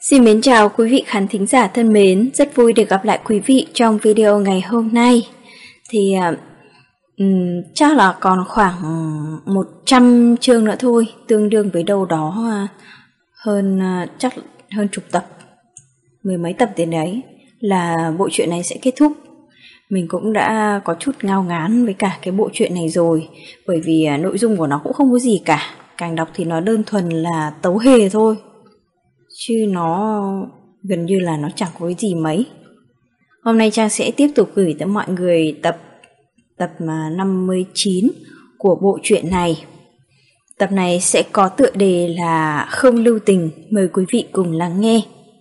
Xin mến chào quý vị khán thính giả thân mến, rất vui được gặp lại quý vị trong video ngày hôm nay. Thì chắc là còn khoảng 100 chương nữa thôi, tương đương với đâu đó hơn chục tập, mười mấy tập đến đấy là bộ truyện này sẽ kết thúc. Mình cũng đã có chút ngao ngán với cả cái bộ truyện này rồi, bởi vì nội dung của nó cũng không có gì cả, càng đọc thì nó đơn thuần là tấu hề thôi, chứ nó gần như là nó chẳng có cái gì mấy. Hôm nay Trang sẽ tiếp tục gửi tới mọi người tập 59 của bộ truyện này. Tập này sẽ có tựa đề là Không Lưu Tình, mời quý vị cùng lắng nghe.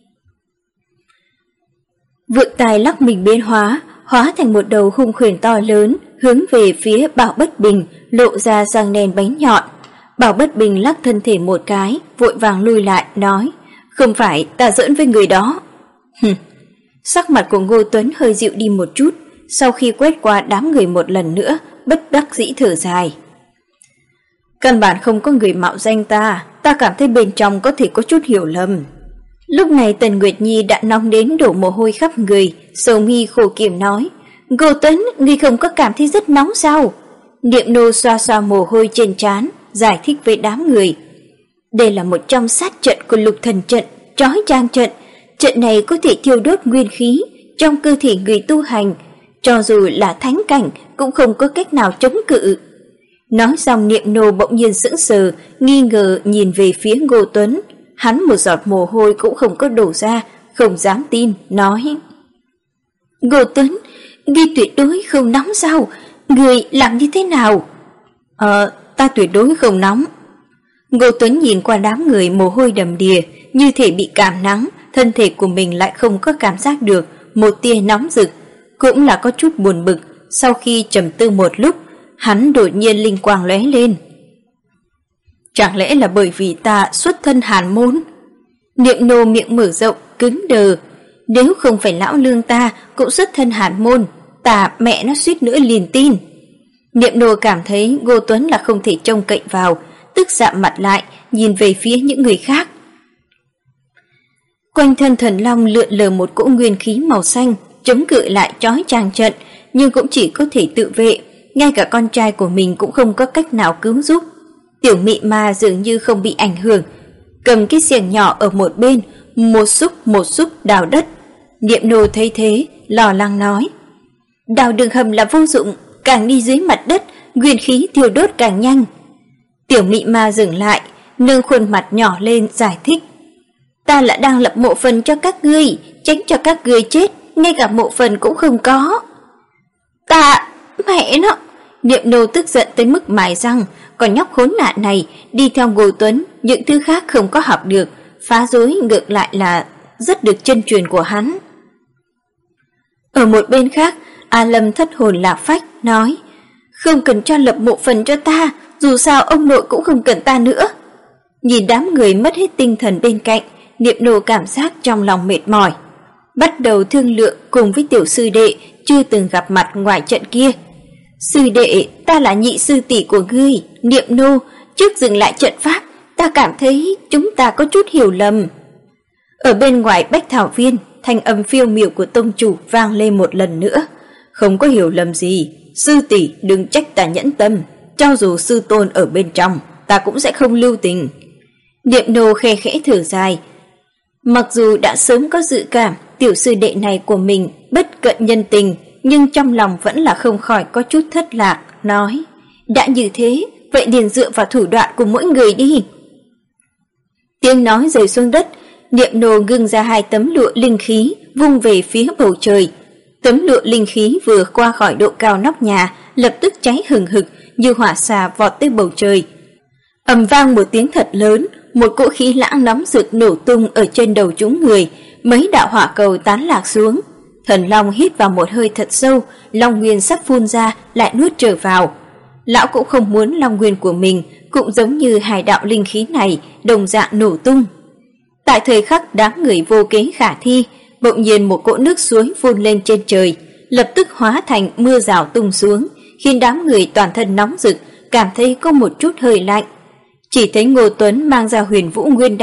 Vượng Tài lắc mình biến hóa thành một đầu hung khuyển to lớn, hướng về phía Bảo Bất Bình, lộ ra răng nền bánh nhọn. Bảo Bất Bình lắc thân thể một cái, vội vàng lùi lại, nói: "Không phải, ta giỡn với người đó." Sắc mặt của Ngô Tuấn hơi dịu đi một chút, sau khi quét qua đám người một lần nữa, bất đắc dĩ thở dài. Căn bản không có người mạo danh ta cảm thấy bên trong có thể có chút hiểu lầm. Lúc này Tần Nguyệt Nhi đã nóng đến đổ mồ hôi khắp người, sầu mi khổ kiểm nói: "Ngô Tuấn, ngươi không có cảm thấy rất nóng sao?" Niệm Nô xoa xoa mồ hôi trên trán, giải thích với đám người: "Đây là một trong sát trận của Lục Thần trận, Trói Trang trận. Trận này có thể thiêu đốt nguyên khí trong cơ thể người tu hành, cho dù là thánh cảnh cũng không có cách nào chống cự." Nói xong Niệm Nô bỗng nhiên sững sờ, nghi ngờ nhìn về phía Ngô Tuấn. Hắn một giọt mồ hôi cũng không có đổ ra, không dám tin, nói: "Ngô Tuấn, ngươi tuyệt đối không nóng sao? Ngươi làm như thế nào?" Ta tuyệt đối không nóng." Ngô Tuấn nhìn qua đám người mồ hôi đầm đìa, như thể bị cảm nắng, thân thể của mình lại không có cảm giác được một tia nóng rực, cũng là có chút buồn bực. Sau khi trầm tư một lúc, hắn đột nhiên linh quang lóe lên. Chẳng lẽ là bởi vì ta xuất thân hàn môn? Niệm Nô miệng mở rộng, cứng đờ. Nếu không phải lão lương ta cũng xuất thân hàn môn, ta mẹ nó suýt nữa liền tin. Niệm Nô cảm thấy Ngô Tuấn là không thể trông cậy vào, tức sạm mặt lại, nhìn về phía những người khác. Quanh thân thần long lượn lờ một cỗ nguyên khí màu xanh, chống cự lại Trói Trang trận, nhưng cũng chỉ có thể tự vệ, ngay cả con trai của mình cũng không có cách nào cứu giúp. Tiểu Mị Ma dường như không bị ảnh hưởng, cầm cái xiềng nhỏ ở một bên, một xúc đào đất. Niệm Nô thấy thế, lo lắng nói: "Đào đường hầm là vô dụng, càng đi dưới mặt đất, nguyên khí thiêu đốt càng nhanh." Tiểu Mị Ma dừng lại, nâng khuôn mặt nhỏ lên giải thích: "Ta là đang lập mộ phần cho các ngươi, tránh cho các ngươi chết, ngay cả mộ phần cũng không có." "Ta, mẹ nó!" Niệm Nô tức giận tới mức mài răng, còn nhóc khốn nạn này đi theo Ngô Tuấn, những thứ khác không có học được, phá rối ngược lại là rất được chân truyền của hắn. Ở một bên khác, A Lâm thất hồn lạc phách nói: "Không cần cho lập mộ phần cho ta, dù sao ông nội cũng không cần ta nữa." Nhìn đám người mất hết tinh thần bên cạnh, Niệm Nô cảm giác trong lòng mệt mỏi, bắt đầu thương lượng cùng với tiểu sư đệ chưa từng gặp mặt ngoài trận kia. "Sư đệ, ta là nhị sư tỷ của ngươi, Niệm Nô, trước dừng lại trận pháp, ta cảm thấy chúng ta có chút hiểu lầm." Ở bên ngoài Bách Thảo Viên, thanh âm phiêu miểu của tông chủ vang lên một lần nữa: "Không có hiểu lầm gì, sư tỷ đừng trách ta nhẫn tâm, cho dù sư tôn ở bên trong, ta cũng sẽ không lưu tình." Niệm Nô khe khẽ thở dài. Mặc dù đã sớm có dự cảm tiểu sư đệ này của mình bất cận nhân tình, nhưng trong lòng vẫn là không khỏi có chút thất lạc, nói: "Đã như thế, vậy liền dựa vào thủ đoạn của mỗi người đi." Tiếng nói rơi xuống đất, Niệm Nô ngưng ra 2 tấm lụa linh khí, vung về phía bầu trời. Tấm lụa linh khí vừa qua khỏi độ cao nóc nhà, lập tức cháy hừng hực như hỏa xà vọt tới bầu trời. Ầm vang một tiếng thật lớn, một cỗ khí lãng nóng rực nổ tung ở trên đầu chúng người, mấy đạo hỏa cầu tán lạc xuống. Thần Long hít vào một hơi thật sâu, Long Nguyên sắp phun ra lại nuốt trở vào. Lão cũng không muốn Long Nguyên của mình cũng giống như 2 đạo linh khí này đồng dạng nổ tung. Tại thời khắc đám người vô kế khả thi, bỗng nhiên một cỗ nước suối phun lên trên trời, lập tức hóa thành mưa rào tung xuống, khiến đám người toàn thân nóng rực, cảm thấy có một chút hơi lạnh. Chỉ thấy Ngô Tuấn mang ra Huyền Vũ Nguyên Đan,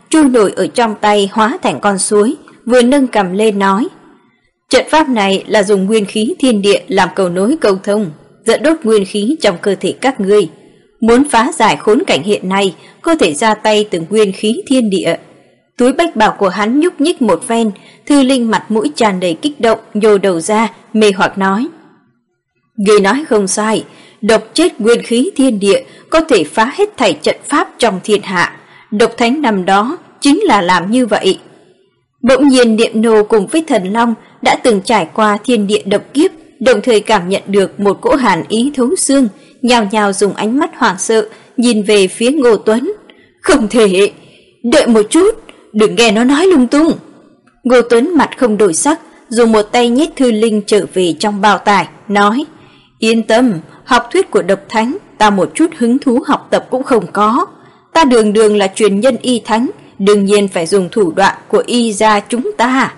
trôi nổi ở trong tay hóa thành con suối, vừa nâng cầm lên nói: "Trận pháp này là dùng nguyên khí thiên địa làm cầu nối cầu thông, dẫn đốt nguyên khí trong cơ thể các ngươi. Muốn phá giải khốn cảnh hiện nay, có thể ra tay từ nguyên khí thiên địa." Túi bách bảo của hắn nhúc nhích một phen, Thư Linh mặt mũi tràn đầy kích động nhô đầu ra, mê hoặc nói: "Ngươi nói không sai, độc chết nguyên khí thiên địa có thể phá hết thảy trận pháp trong thiên hạ. Độc Thánh năm đó chính là làm như vậy." Bỗng nhiên Niệm Nô cùng với Thần Long đã từng trải qua thiên địa độc kiếp, đồng thời cảm nhận được một cỗ hàn ý thấu xương, nhao nhao dùng ánh mắt hoảng sợ nhìn về phía Ngô Tuấn. "Không thể, đợi một chút, đừng nghe nó nói lung tung." Ngô Tuấn mặt không đổi sắc, dùng một tay nhét Thư Linh trở về trong bao tải, nói: "Yên tâm, học thuyết của Độc Thánh ta một chút hứng thú học tập cũng không có. Ta đường đường là truyền nhân y thánh, đương nhiên phải dùng thủ đoạn của y gia chúng ta."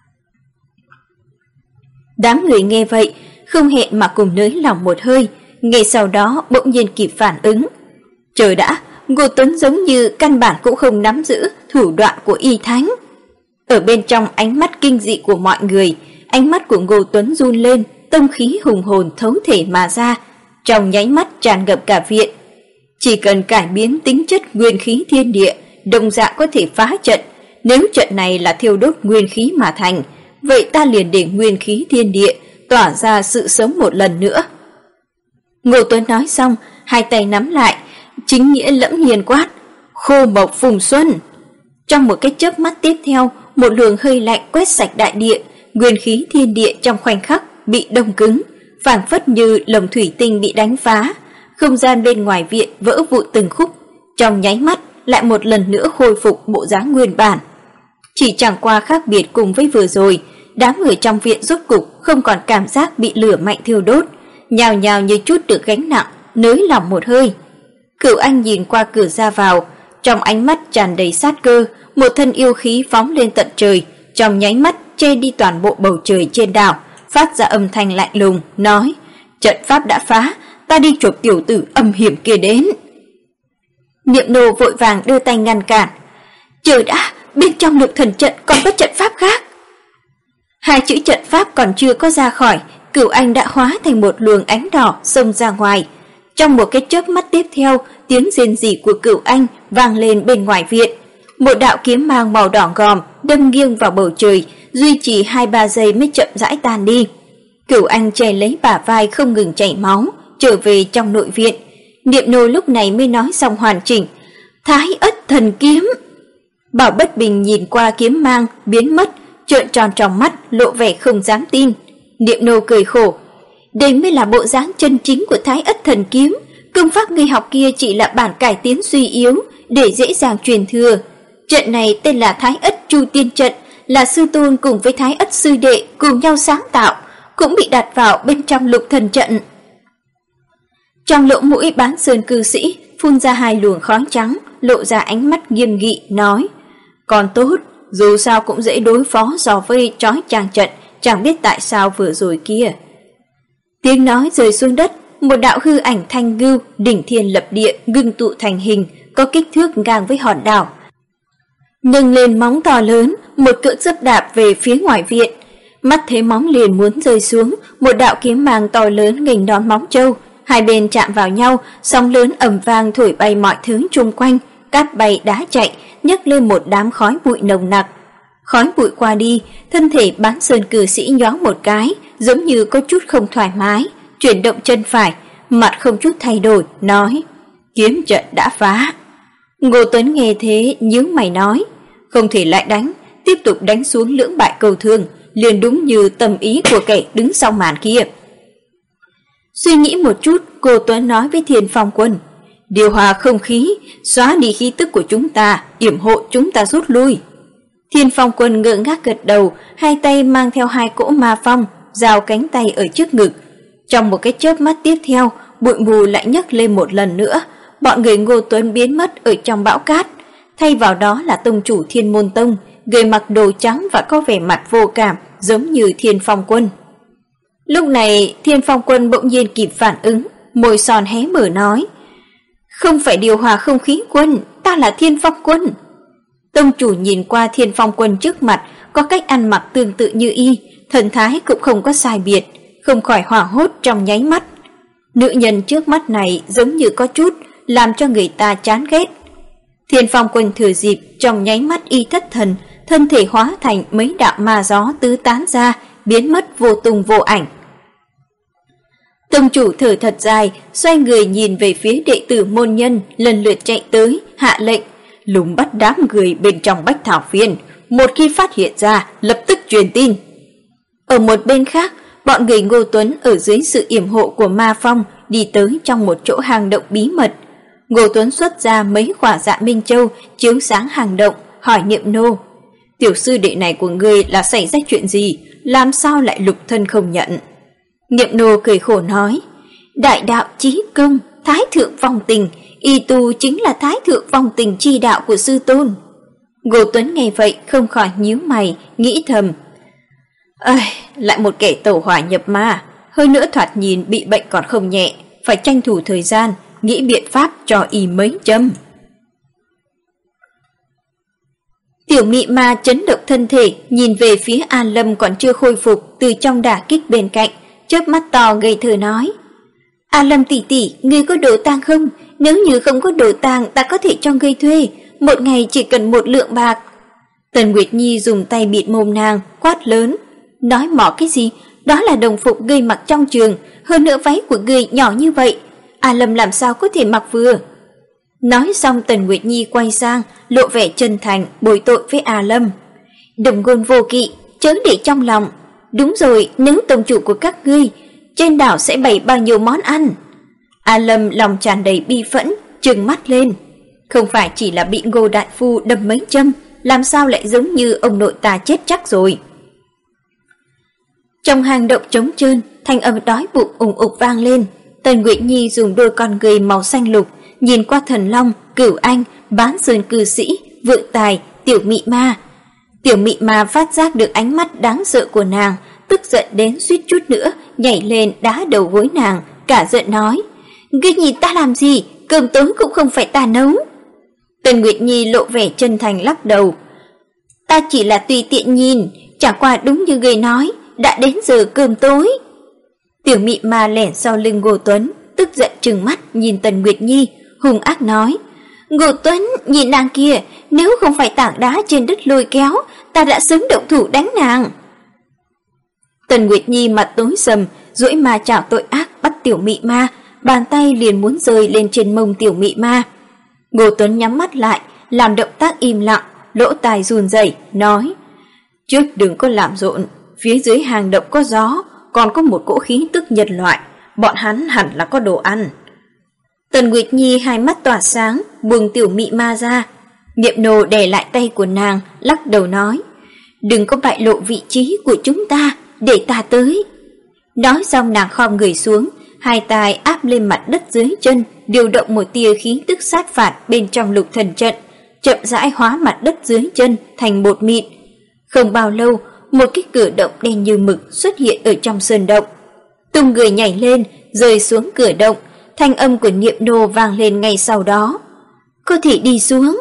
Đám người nghe vậy, không hẹn mà cùng nới lòng một hơi, ngay sau đó bỗng nhiên kịp phản ứng. Trời đã, Ngô Tuấn giống như căn bản cũng không nắm giữ thủ đoạn của y thánh. Ở bên trong ánh mắt kinh dị của mọi người, ánh mắt của Ngô Tuấn run lên, tâm khí hùng hồn thấu thể mà ra, trong nháy mắt tràn ngập cả viện. Chỉ cần cải biến tính chất nguyên khí thiên địa, đồng dạng có thể phá trận. Nếu trận này là thiêu đốt nguyên khí mà thành, vậy ta liền để nguyên khí thiên địa tỏa ra sự sống một lần nữa. Ngô Tuấn nói xong, hai tay nắm lại, chính nghĩa lẫm nhiên quát: "Khô mộc phùng xuân!" Trong một cái chớp mắt tiếp theo, một luồng hơi lạnh quét sạch đại địa, nguyên khí thiên địa trong khoảnh khắc bị đông cứng, phảng phất như lồng thủy tinh bị đánh phá, không gian bên ngoài viện vỡ vụn từng khúc, trong nháy mắt lại một lần nữa khôi phục bộ dáng nguyên bản. Chỉ chẳng qua khác biệt cùng với vừa rồi, đám người trong viện rốt cục không còn cảm giác bị lửa mạnh thiêu đốt, nhào nhào như chút được gánh nặng, nới lỏng một hơi. Cửu Anh nhìn qua cửa ra vào, trong ánh mắt tràn đầy sát cơ, một thân yêu khí phóng lên tận trời, trong nháy mắt che đi toàn bộ bầu trời trên đảo, phát ra âm thanh lạnh lùng, nói: "Trận pháp đã phá, ta đi chộp tiểu tử âm hiểm kia đến." Niệm Nô vội vàng đưa tay ngăn cản: "Trời đã, bên trong Lục Thần trận còn có trận pháp khác." Hai chữ trận pháp còn chưa có ra khỏi, Cửu Anh đã hóa thành một luồng ánh đỏ xông ra ngoài. Trong một cái chớp mắt tiếp theo, tiếng rên rỉ của Cửu Anh vang lên bên ngoài viện. Một đạo kiếm mang màu đỏ ngòm đâm nghiêng vào bầu trời, duy trì 2-3 giây mới chậm rãi tan đi. Cửu Anh che lấy bả vai không ngừng chảy máu, trở về trong nội viện. Niệm Nô lúc này mới nói xong hoàn chỉnh: "Thái Ất Thần Kiếm." Bảo Bất Bình nhìn qua kiếm mang biến mất, trợn tròn trong mắt, lộ vẻ không dám tin. Niệm Nô cười khổ: "Đây mới là bộ dáng chân chính của Thái Ất Thần Kiếm, công pháp ngươi học kia chỉ là bản cải tiến suy yếu để dễ dàng truyền thừa. Trận này tên là Thái Ất Chu Tiên trận, là sư tôn cùng với Thái Ất sư đệ cùng nhau sáng tạo, cũng bị đặt vào bên trong Lục Thần trận." Trong lỗ mũi Bán Sơn cư sĩ phun ra hai luồng khói trắng, lộ ra ánh mắt nghiêm nghị, nói: "Còn tốt, dù sao cũng dễ đối phó so với trói trang trận, chẳng biết tại sao vừa rồi kia." Tiếng nói rơi xuống đất, một đạo hư ảnh thanh ngưu đỉnh thiên lập địa ngưng tụ thành hình, có kích thước ngang với hòn đảo. Nâng lên móng to lớn, một cước dấp đạp về phía ngoài viện. Mắt thấy móng liền muốn rơi xuống, một đạo kiếm mang to lớn nghênh đón móng trâu, hai bên chạm vào nhau, sóng lớn ầm vang thổi bay mọi thứ xung quanh, cát bay đá chạy, nhấc lên một đám khói bụi nồng nặc. Khói bụi qua đi, thân thể Bán Sơn cư sĩ nhoáng một cái, giống như có chút không thoải mái, chuyển động chân phải, mặt không chút thay đổi, nói: "Kiếm trận đã phá." Ngô Tuấn nghe thế nhíu mày nói: "Không thể lại đánh, tiếp tục đánh xuống lưỡng bại cầu thương, liền đúng như tâm ý của kẻ đứng sau màn kia." Suy nghĩ một chút, Ngô Tuấn nói với Thiên Phong Quân: "Điều hòa không khí, xóa đi khí tức của chúng ta, yểm hộ chúng ta rút lui." Thiên Phong Quân ngơ ngác gật đầu, hai tay mang theo hai cỗ ma phong, giao cánh tay ở trước ngực. Trong một cái chớp mắt tiếp theo, bụi mù lại nhấc lên một lần nữa, bọn người Ngô Tuấn biến mất ở trong bão cát. Thay vào đó là tông chủ Thiên Môn Tông, người mặc đồ trắng và có vẻ mặt vô cảm, giống như Thiên Phong Quân. Lúc này, Thiên Phong Quân bỗng nhiên kịp phản ứng, môi son hé mở nói: "Không phải điều hòa không khí quân, ta là Thiên Phong Quân." Tông chủ nhìn qua Thiên Phong Quân trước mặt, có cách ăn mặc tương tự như y, thần thái cũng không có sai biệt, không khỏi hoảng hốt trong nháy mắt. Nữ nhân trước mắt này giống như có chút làm cho người ta chán ghét. Thiên Phong Quân thừa dịp trong nháy mắt y thất thần, thân thể hóa thành mấy đạo ma gió tứ tán ra, biến mất vô tung vô ảnh. Tông chủ thở thật dài, xoay người nhìn về phía đệ tử môn nhân lần lượt chạy tới, hạ lệnh lùng bắt đám người bên trong Bách Thảo Viên, một khi phát hiện ra lập tức truyền tin. Ở một bên khác, bọn người Ngô Tuấn ở dưới sự yểm hộ của Ma Phong đi tới trong một chỗ hang động bí mật. Ngô Tuấn xuất ra mấy quả Dạ Minh Châu chiếu sáng hang động, hỏi Niệm Nô: "Tiểu sư đệ này của ngươi là xảy ra chuyện gì, làm sao lại lục thân không nhận?" Niệm Nô cười khổ nói: "Đại đạo chí công, thái thượng vong tình, y tu chính là thái thượng vong tình chi đạo của sư tôn." Ngô Tuấn nghe vậy không khỏi nhíu mày, nghĩ thầm: lại một kẻ tẩu hỏa nhập ma, hơn nữa thoạt nhìn bị bệnh còn không nhẹ, phải tranh thủ thời gian, nghĩ biện pháp cho y mấy châm. Tiểu Mị Ma chấn động thân thể, nhìn về phía An Lâm còn chưa khôi phục từ trong đả kích bên cạnh, chớp mắt to ngây thơ nói: "An Lâm tỷ tỷ, ngươi có đồ tang không? Nếu như không có đồ tang, ta có thể cho ngươi thuê, một ngày chỉ cần 1 lượng bạc." Tần Nguyệt Nhi dùng tay bịt mồm nàng, quát lớn: "Nói mỏ cái gì? Đó là đồng phục ngươi mặc trong trường, hơn nữa váy của ngươi nhỏ như vậy, An Lâm làm sao có thể mặc vừa?" Nói xong Tần Nguyệt Nhi quay sang, lộ vẻ chân thành bồi tội với A Lâm: "Đồng ngôn vô kỵ, chớ để trong lòng. Đúng rồi, nếu tông chủ của các ngươi, trên đảo sẽ bày bao nhiêu món ăn?" A Lâm lòng tràn đầy bi phẫn, trừng mắt lên. Không phải chỉ là bị Ngô đại phu đâm mấy châm, làm sao lại giống như ông nội ta chết chắc rồi. Trong hang động trống trơn, thanh âm đói bụng ùng ục vang lên. Tần Nguyệt Nhi dùng đôi con người màu xanh lục nhìn qua Thần Long, Cửu Anh, Bán Sơn cư sĩ, Vượng Tài, Tiểu Mị Ma. Tiểu Mị Ma phát giác được ánh mắt đáng sợ của nàng, tức giận đến suýt chút nữa nhảy lên đá đầu gối nàng, cả giận nói: "Ngươi nhìn ta làm gì? Cơm tối cũng không phải ta nấu." Tần Nguyệt Nhi lộ vẻ chân thành lắc đầu: "Ta chỉ là tùy tiện nhìn, chẳng qua đúng như ngươi nói, đã đến giờ cơm tối." Tiểu Mị Ma lẻn sau lưng Ngô Tuấn, tức giận trừng mắt nhìn Tần Nguyệt Nhi, hung ác nói: "Ngô Tuấn, nhìn nàng kia, nếu không phải tảng đá trên đất lôi kéo, ta đã sớm động thủ đánh nàng." Tần Nguyệt Nhi mặt tối sầm, duỗi ma chảo tội ác bắt Tiểu Mị Ma, bàn tay liền muốn rơi lên trên mông Tiểu Mị Ma. Ngô Tuấn nhắm mắt lại, làm động tác im lặng, lỗ tai run rẩy, nói: "Trước đừng có làm rộn, phía dưới hang động có gió, còn có một cỗ khí tức nhân loại, bọn hắn hẳn là có đồ ăn." Tần Nguyệt Nhi hai mắt tỏa sáng, buông Tiểu Mị Ma ra. Niệm Nô đè lại tay của nàng, lắc đầu nói: "Đừng có bại lộ vị trí của chúng ta, để ta tới." Nói xong nàng khom người xuống, hai tay áp lên mặt đất dưới chân, điều động một tia khí tức sát phạt bên trong Lục Thần trận, chậm rãi hóa mặt đất dưới chân thành bột mịn. Không bao lâu, một cái cửa động đen như mực xuất hiện ở trong sơn động. Tung người nhảy lên, rơi xuống cửa động, thanh âm của Niệm Nô vang lên ngay sau đó: "Có thể đi xuống."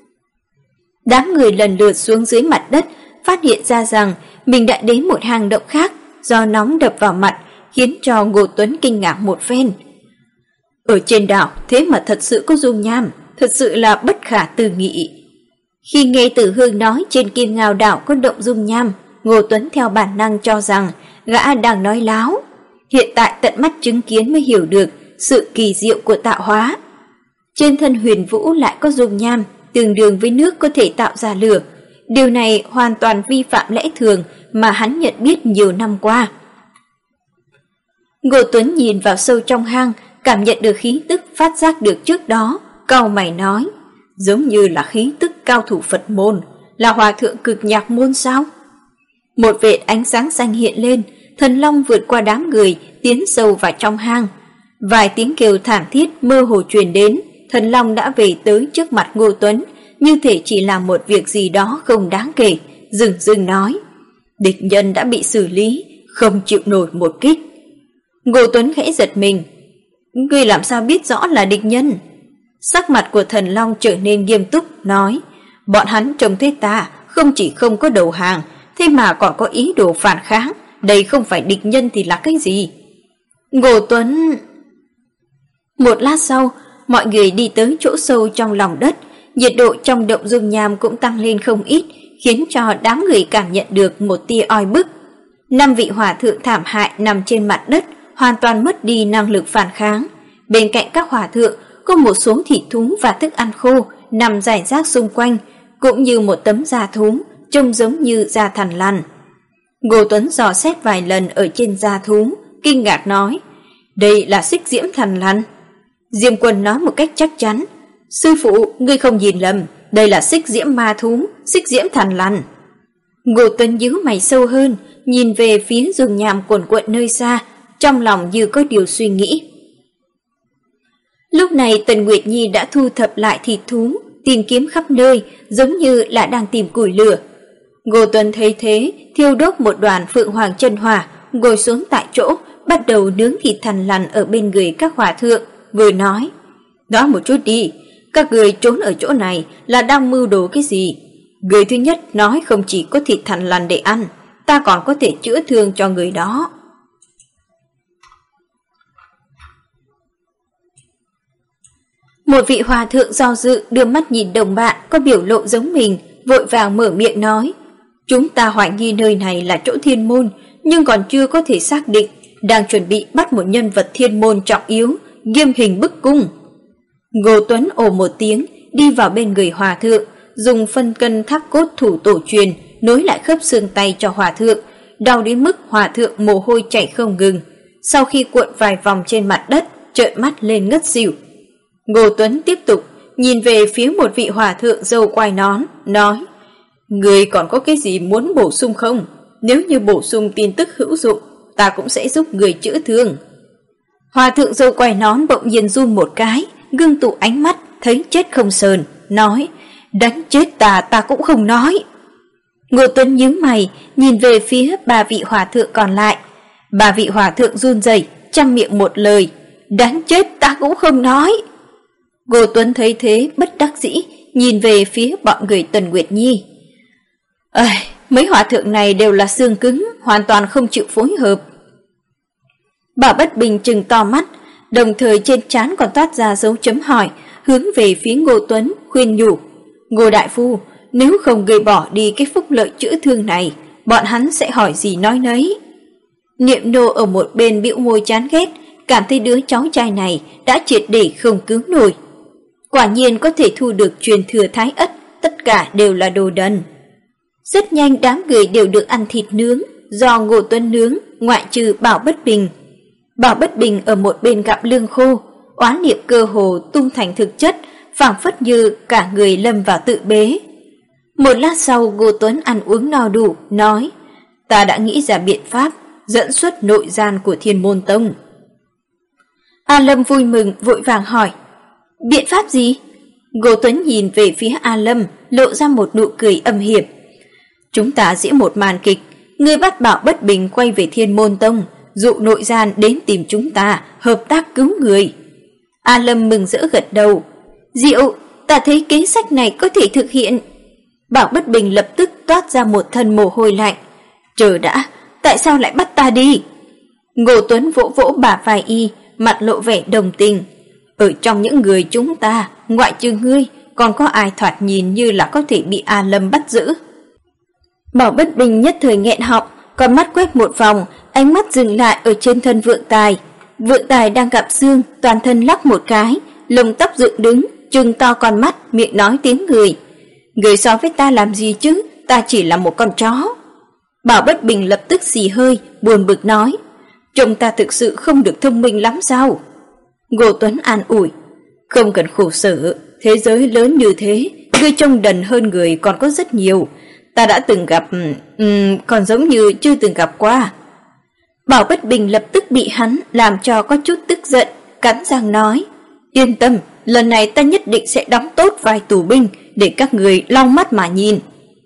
Đám người lần lượt xuống dưới mặt đất, phát hiện ra rằng mình đã đến một hang động khác, gió nóng đập vào mặt khiến cho Ngô Tuấn kinh ngạc một phen. Ở trên đảo thế mà thật sự có dung nham, thật sự là bất khả tư nghị. Khi nghe Tử Hương nói trên Kim Ngao đảo có động dung nham, Ngô Tuấn theo bản năng cho rằng gã đang nói láo. Hiện tại tận mắt chứng kiến mới hiểu được sự kỳ diệu của tạo hóa. Trên thân Huyền Vũ lại có dung nham, tương đương với nước có thể tạo ra lửa. Điều này hoàn toàn vi phạm lẽ thường mà hắn nhận biết nhiều năm qua. Ngô Tuấn nhìn vào sâu trong hang, cảm nhận được khí tức phát giác được trước đó, cau mày nói: "Giống như là khí tức cao thủ Phật môn, là hòa thượng Cực Nhạc môn sao?" Một vệt ánh sáng xanh hiện lên, Thần Long vượt qua đám người, tiến sâu vào trong hang. Vài tiếng kêu thảm thiết mơ hồ truyền đến, Thần Long đã về tới trước mặt Ngô Tuấn, như thể chỉ làm một việc gì đó không đáng kể, dừng nói: "Địch nhân đã bị xử lý, không chịu nổi một kích." Ngô Tuấn khẽ giật mình: "Ngươi làm sao biết rõ là địch nhân?" Sắc mặt của Thần Long trở nên nghiêm túc, nói: Bọn hắn trông thấy ta không chỉ không có đầu hàng, thế mà còn có ý đồ phản kháng, đây không phải địch nhân thì là cái gì? Ngô Tuấn... Một lát sau, mọi người đi tới chỗ sâu trong lòng đất, nhiệt độ trong động dung nham cũng tăng lên không ít, khiến cho đám người cảm nhận được một tia oi bức. 5 vị hòa thượng thảm hại nằm trên mặt đất, hoàn toàn mất đi năng lực phản kháng. Bên cạnh các hòa thượng có một số thịt thú và thức ăn khô nằm rải rác xung quanh, cũng như một tấm da thú trông giống như da thằn lằn. Ngô Tuấn dò xét vài lần ở trên da thú, kinh ngạc nói: "Đây là xích diễm thằn lằn." Diêm Quân nói một cách chắc chắn: "Sư phụ, ngươi không nhìn lầm, đây là xích diễm ma thú, xích diễm thằn lằn." Ngô Tuấn nhíu mày sâu hơn, nhìn về phía rừng nhàm cuồn cuộn nơi xa, trong lòng như có điều suy nghĩ. Lúc này Tần Nguyệt Nhi đã thu thập lại thịt thú, tìm kiếm khắp nơi, giống như là đang tìm củi lửa. Ngô Tuấn thấy thế, thiêu đốt một đoàn phượng hoàng chân hỏa, ngồi xuống tại chỗ, bắt đầu nướng thịt thằn lằn ở bên người các hòa thượng, vừa nói: "Nói một chút đi, các người trốn ở chỗ này là đang mưu đồ cái gì? Người thứ nhất nói không chỉ có thịt thằn lằn để ăn, ta còn có thể chữa thương cho người đó." Một vị hòa thượng do dự, đưa mắt nhìn đồng bạn có biểu lộ giống mình, vội vàng mở miệng nói: "Chúng ta hoài nghi nơi này là chỗ thiên môn, nhưng còn chưa có thể xác định, đang chuẩn bị bắt một nhân vật thiên môn trọng yếu, nghiêm hình bức cung." Ngô Tuấn ồ một tiếng, đi vào bên người hòa thượng, dùng phân cân thác cốt thủ tổ truyền nối lại khớp xương tay cho hòa thượng, đau đến mức hòa thượng mồ hôi chảy không ngừng. Sau khi cuộn vài vòng trên mặt đất, trợn mắt lên ngất xỉu. Ngô Tuấn tiếp tục nhìn về phía một vị hòa thượng râu quai nón, nói: "Người còn có cái gì muốn bổ sung không? Nếu như bổ sung tin tức hữu dụng, ta cũng sẽ giúp người chữa thương." Hòa thượng râu quai nón bỗng nhiên run một cái, ngưng tụ ánh mắt, thấy chết không sờn, nói: "Đánh chết ta cũng không nói." Ngô Tuấn nhíu mày, nhìn về phía 3 vị hòa thượng còn lại. 3 vị hòa thượng run rẩy, trăm miệng một lời: "Đánh chết ta cũng không nói." Ngô Tuấn thấy thế bất đắc dĩ, nhìn về phía bọn người Tần Nguyệt Nhi. Mấy hòa thượng này đều là xương cứng, hoàn toàn không chịu phối hợp. Bảo Bất Bình trừng to mắt, đồng thời trên trán còn toát ra dấu chấm hỏi, hướng về phía Ngô Tuấn khuyên nhủ: "Ngô đại phu, nếu không người bỏ đi cái phúc lợi chữa thương này, bọn hắn sẽ hỏi gì nói nấy." Niệm Nô ở một bên bĩu môi chán ghét, cảm thấy đứa cháu trai này đã triệt để không cứu nổi. Quả nhiên có thể thu được truyền thừa Thái Ất, tất cả đều là đồ đần. Rất nhanh đám người đều được ăn thịt nướng do Ngô Tuấn nướng, ngoại trừ Bảo Bất Bình. Bảo Bất Bình ở một bên gặm lương khô, oán niệm cơ hồ tung thành thực chất, phảng phất như cả người lâm vào tự bế. Một lát sau Ngô Tuấn ăn uống no đủ, nói: "Ta đã nghĩ ra biện pháp dẫn xuất nội gian của Thiên Môn Tông." A Lâm vui mừng vội vàng hỏi: "Biện pháp gì?" Ngô Tuấn nhìn về phía A Lâm, lộ ra một nụ cười âm hiểm: "Chúng ta diễn một màn kịch, ngươi bắt Bảo Bất Bình quay về Thiên Môn Tông, dụ nội gian đến tìm chúng ta, hợp tác cứu người." A Lâm mừng rỡ gật đầu: "Diệu, ta thấy kế sách này có thể thực hiện." Bảo Bất Bình lập tức toát ra một thân mồ hôi lạnh: "Chờ đã, tại sao lại bắt ta đi?" Ngô Tuấn vỗ vỗ bả vai y, mặt lộ vẻ đồng tình: "Ở trong những người chúng ta, ngoại trừ ngươi, còn có ai thoạt nhìn như là có thể bị A Lâm bắt giữ?" Bảo Bất Bình nhất thời nghẹn họng, con mắt quét một vòng, ánh mắt dừng lại ở trên thân Vượng Tài. Vượng Tài đang gặm xương, toàn thân lắc một cái, lông tóc dựng đứng, trừng to con mắt, miệng nói tiếng người: "Người so với ta làm gì chứ, ta chỉ là một con chó." Bảo Bất Bình lập tức xì hơi, buồn bực nói: "Trông ta thực sự không được thông minh lắm sao?" Ngô Tuấn an ủi: "Không cần khổ sở, thế giới lớn như thế, ngươi trông đần hơn người còn có rất nhiều. Ta đã từng gặp, còn giống như chưa từng gặp qua." Bảo Bất Bình lập tức bị hắn làm cho có chút tức giận, cắn răng nói: "Yên tâm, lần này ta nhất định sẽ đóng tốt vai tù binh để các người lau mắt mà nhìn."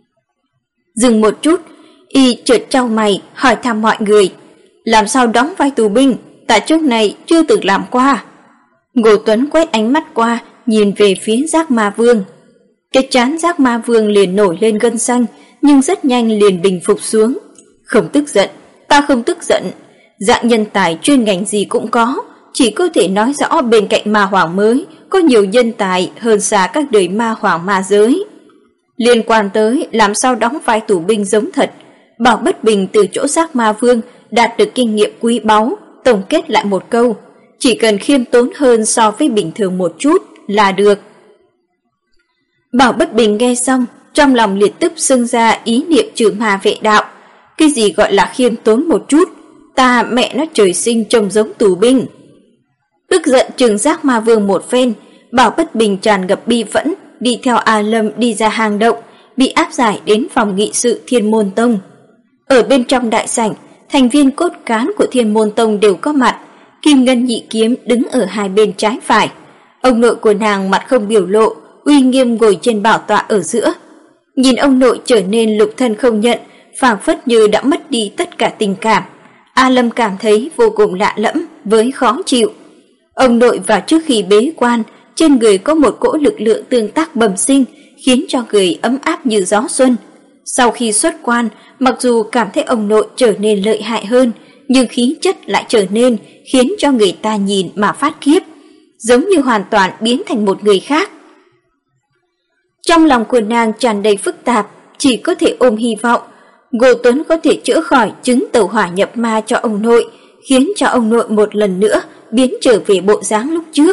Dừng một chút, y chợt chau mày hỏi thăm mọi người: "Làm sao đóng vai tù binh? Ta trước này chưa từng làm qua." Ngô Tuấn quét ánh mắt qua, nhìn về phía Giác Ma Vương: Cái trán Giác Ma Vương liền nổi lên gân xanh, nhưng rất nhanh liền bình phục xuống. Không tức giận, ta không tức giận. Dạng nhân tài chuyên ngành gì cũng có, chỉ có thể nói rõ bên cạnh ma hoàng mới có nhiều nhân tài hơn xa các đời ma hoàng ma giới. Liên quan tới làm sao đóng vai tù binh giống thật, Bảo Bất Bình từ chỗ Giác Ma Vương đạt được kinh nghiệm quý báu, tổng kết lại một câu, chỉ cần khiêm tốn hơn so với bình thường một chút là được. Bảo Bất Bình nghe xong, trong lòng liệt tức xưng ra ý niệm trừ ma vệ đạo. Cái gì gọi là khiêm tốn một chút, ta mẹ nó trời sinh trông giống tù binh. Tức giận trừng Giác Ma Vương một phen, Bảo Bất Bình tràn ngập bi phẫn, đi theo A Lâm đi ra hang động, bị áp giải đến phòng nghị sự Thiên Môn Tông. Ở bên trong đại sảnh, thành viên cốt cán của Thiên Môn Tông đều có mặt. Kim Ngân Nhị Kiếm đứng ở hai bên trái phải. Ông nội của nàng mặt không biểu lộ, uy nghiêm ngồi trên bảo tọa ở giữa. Nhìn ông nội trở nên lục thân không nhận, phảng phất như đã mất đi tất cả tình cảm. A Lâm cảm thấy vô cùng lạ lẫm với khó chịu. Ông nội vào trước khi bế quan, trên người có một cỗ lực lượng tương tác bẩm sinh, khiến cho người ấm áp như gió xuân. Sau khi xuất quan, mặc dù cảm thấy ông nội trở nên lợi hại hơn, nhưng khí chất lại trở nên khiến cho người ta nhìn mà phát khiếp, giống như hoàn toàn biến thành một người khác. Trong lòng của nàng tràn đầy phức tạp, chỉ có thể ôm hy vọng Ngô Tuấn có thể chữa khỏi chứng tẩu hỏa nhập ma cho ông nội, khiến cho ông nội một lần nữa biến trở về bộ dáng lúc trước.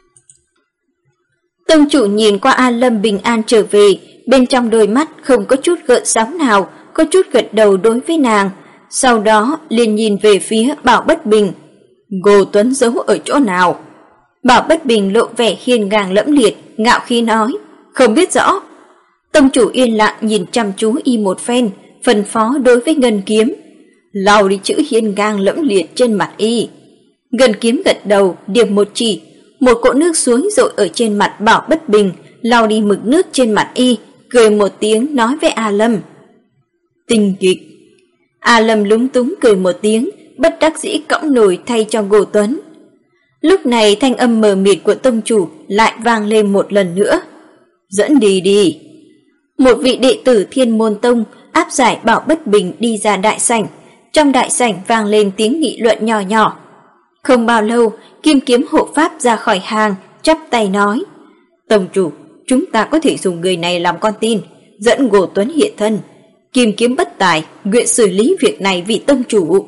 Tông chủ nhìn qua A Lâm bình an trở về, bên trong đôi mắt không có chút gợn sóng nào, có chút gật đầu đối với nàng. Sau đó liền nhìn về phía Bảo Bất Bình. Ngô Tuấn giấu ở chỗ nào? Bảo Bất Bình lộ vẻ hiên ngang lẫm liệt, ngạo khí nói, không biết rõ. Tông chủ yên lặng nhìn chăm chú y một phen, phân phó đối với Ngân Kiếm, lau đi chữ hiên ngang lẫm liệt trên mặt y. Ngân Kiếm gật đầu, điểm một chỉ, một cỗ nước suối dội ở trên mặt Bảo Bất Bình, lau đi mực nước trên mặt y, cười một tiếng nói với A Lâm. Tình kịch. A Lâm lúng túng cười một tiếng, bất đắc dĩ cõng nổi thay cho Ngô Tuấn. Lúc này thanh âm mờ mịt của tông chủ lại vang lên một lần nữa. Dẫn đi đi. Một vị đệ tử Thiên Môn Tông áp giải Bảo Bất Bình đi ra đại sảnh. Trong đại sảnh vang lên tiếng nghị luận nhỏ nhỏ. Không bao lâu, Kim Kiếm hộ pháp ra khỏi hàng, chắp tay nói. Tông chủ, chúng ta có thể dùng người này làm con tin, dẫn Ngô Tuấn hiện thân. Kim Kiếm bất tài, nguyện xử lý việc này vì tông chủ.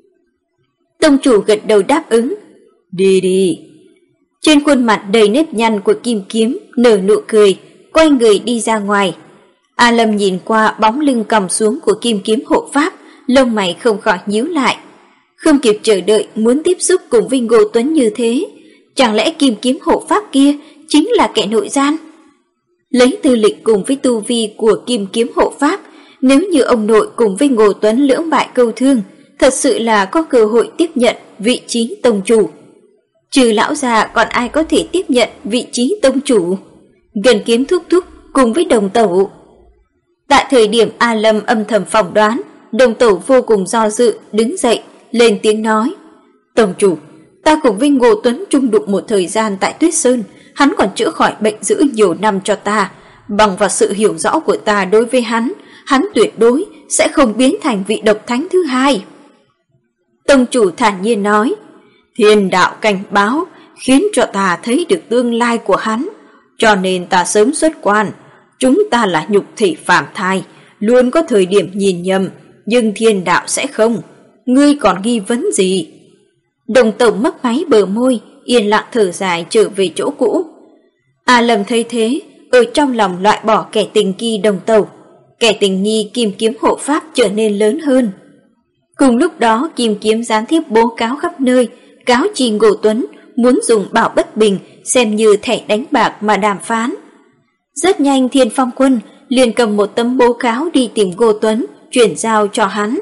Tông chủ gật đầu đáp ứng. Đi đi. Trên khuôn mặt đầy nếp nhăn của Kim Kiếm nở nụ cười, quay người đi ra ngoài. A Lâm nhìn qua bóng lưng còng xuống của Kim Kiếm hộ pháp, lông mày không khỏi nhíu lại. Không kịp chờ đợi muốn tiếp xúc cùng với Ngô Tuấn như thế, chẳng lẽ Kim Kiếm hộ pháp kia chính là kẻ nội gian? Lấy tư lịch cùng với tu vi của Kim Kiếm hộ pháp, nếu như ông nội cùng với Ngô Tuấn lưỡng bại câu thương, thật sự là có cơ hội tiếp nhận vị trí tông chủ. Trừ lão già còn ai có thể tiếp nhận vị trí tông chủ? Gần Kiếm thúc thúc cùng với Đồng Tẩu. Tại thời điểm A Lâm âm thầm phỏng đoán, Đồng Tẩu vô cùng do dự, đứng dậy, lên tiếng nói. Tông chủ, ta cùng với Ngô Tuấn chung đụng một thời gian tại Tuyết Sơn, hắn còn chữa khỏi bệnh dữ nhiều năm cho ta. Bằng vào sự hiểu rõ của ta đối với hắn tuyệt đối sẽ không biến thành vị độc thánh thứ hai. Tông chủ thản nhiên nói, thiên đạo cảnh báo khiến cho ta thấy được tương lai của hắn, cho nên ta sớm xuất quan. Chúng ta là nhục thể phàm thai, luôn có thời điểm nhìn nhầm, nhưng thiên đạo sẽ không. Ngươi còn nghi vấn gì? Đồng Tẩu mấp máy bờ môi, yên lặng thở dài trở về chỗ cũ. A Lâm thấy thế, ở trong lòng loại bỏ kẻ tình nghi Đồng Tẩu. Kẻ tình nghi Kim Kiếm hộ pháp trở nên lớn hơn. Cùng lúc đó Kim Kiếm gián tiếp bố cáo khắp nơi, cáo chi Ngô Tuấn muốn dùng Bảo Bất Bình xem như thẻ đánh bạc mà đàm phán. Rất nhanh Thiên Phong Quân liền cầm một tấm bố cáo đi tìm Ngô Tuấn, chuyển giao cho hắn.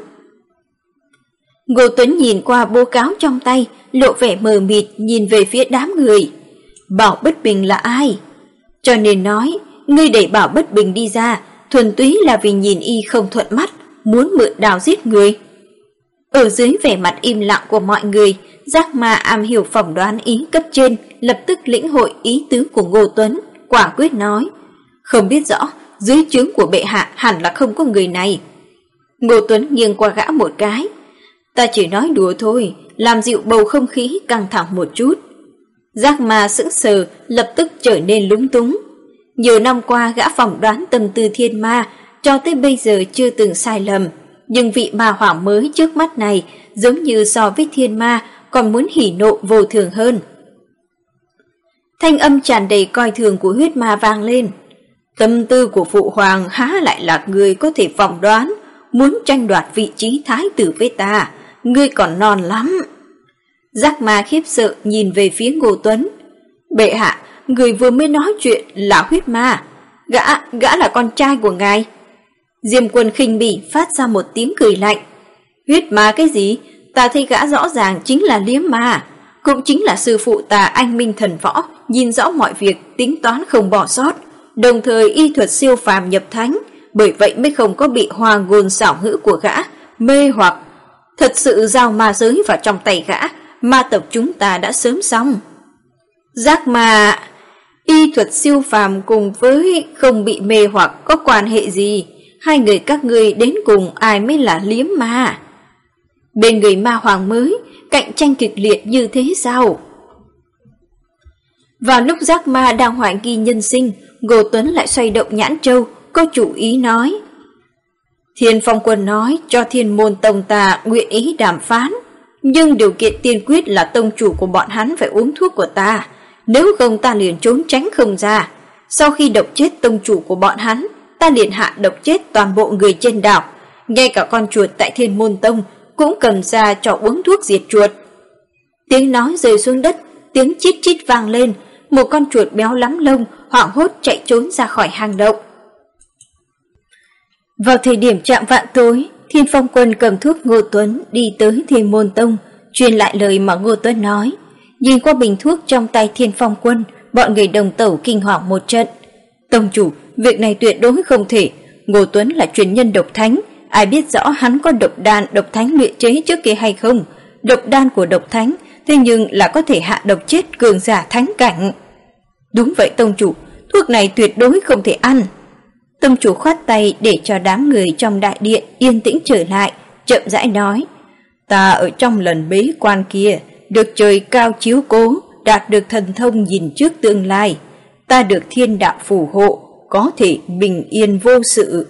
Ngô Tuấn nhìn qua bố cáo trong tay, lộ vẻ mờ mịt nhìn về phía đám người. Bảo Bất Bình là ai? Cho nên nói, ngươi đẩy Bảo Bất Bình đi ra, thuần túy là vì nhìn y không thuận mắt, muốn mượn đao giết người. Ở dưới vẻ mặt im lặng của mọi người, Giác Ma am hiểu phỏng đoán ý cấp trên, lập tức lĩnh hội ý tứ của Ngô Tuấn, quả quyết nói. Không biết rõ, dưới trướng của bệ hạ hẳn là không có người này. Ngô Tuấn nghiêng qua gã một cái. Ta chỉ nói đùa thôi, làm dịu bầu không khí căng thẳng một chút. Giác Ma sững sờ, lập tức trở nên lúng túng. Nhiều năm qua gã phỏng đoán tâm tư thiên ma, cho tới bây giờ chưa từng sai lầm. Nhưng vị ma hoàng mới trước mắt này giống như so với thiên ma còn muốn hỉ nộ vô thường hơn. Thanh âm tràn đầy coi thường của huyết ma vang lên. Tâm tư của phụ hoàng há lại là người có thể phỏng đoán, muốn tranh đoạt vị trí thái tử với ta, ngươi còn non lắm. Giác Ma khiếp sợ nhìn về phía Ngô Tuấn. Bệ hạ, người vừa mới nói chuyện là huyết ma, gã là con trai của ngài. Diêm Quân khinh bỉ phát ra một tiếng cười lạnh. Huyết ma cái gì? Ta thấy gã rõ ràng chính là Liếm Ma, cũng chính là sư phụ ta anh minh thần võ, nhìn rõ mọi việc, tính toán không bỏ sót, đồng thời y thuật siêu phàm nhập thánh, bởi vậy mới không có bị hoa ngôn xảo ngữ của gã mê hoặc. Thật sự giao ma giới vào trong tay gã, ma tộc chúng ta đã sớm xong. Giác Ma, y thuật siêu phàm cùng với không bị mê hoặc có quan hệ gì? Hai người các ngươi đến cùng ai mới là Liếm Ma? Bên người ma hoàng mới, cạnh tranh kịch liệt như thế sao? Vào lúc Giác Ma đang hoài nghi nhân sinh, Ngô Tuấn lại xoay động nhãn trâu, có chủ ý nói. Thiên Phong Quân nói cho Thiên Môn Tông ta nguyện ý đàm phán, nhưng điều kiện tiên quyết là tông chủ của bọn hắn phải uống thuốc của ta, nếu không ta liền trốn tránh không ra. Sau khi độc chết tông chủ của bọn hắn, ta liền hạ độc chết toàn bộ người trên đảo, ngay cả con chuột tại Thiên Môn Tông cũng cầm ra cho uống thuốc diệt chuột. Tiếng nói rơi xuống đất, tiếng chít chít vang lên, một con chuột béo lắm lông hoảng hốt chạy trốn ra khỏi hang động. Vào thời điểm chạng vạn tối, Thiên Phong Quân cầm thuốc Ngô Tuấn đi tới Thiên Môn Tông, truyền lại lời mà Ngô Tuấn nói. Nhìn qua bình thuốc trong tay Thiên Phong Quân, bọn người đồng tẩu kinh hoàng một trận. Tông chủ, việc này tuyệt đối không thể. Ngô Tuấn là truyền nhân độc thánh, ai biết rõ hắn có độc đan độc thánh luyện chế trước kia hay không? Độc đan của độc thánh, thế nhưng là có thể hạ độc chết cường giả thánh cảnh. Đúng vậy tông chủ, thuốc này tuyệt đối không thể ăn. Tông chủ khoát tay để cho đám người trong đại điện yên tĩnh trở lại, chậm rãi nói. Ta ở trong lần bế quan kia, được trời cao chiếu cố, đạt được thần thông nhìn trước tương lai. Ta được thiên đạo phù hộ, có thể bình yên vô sự.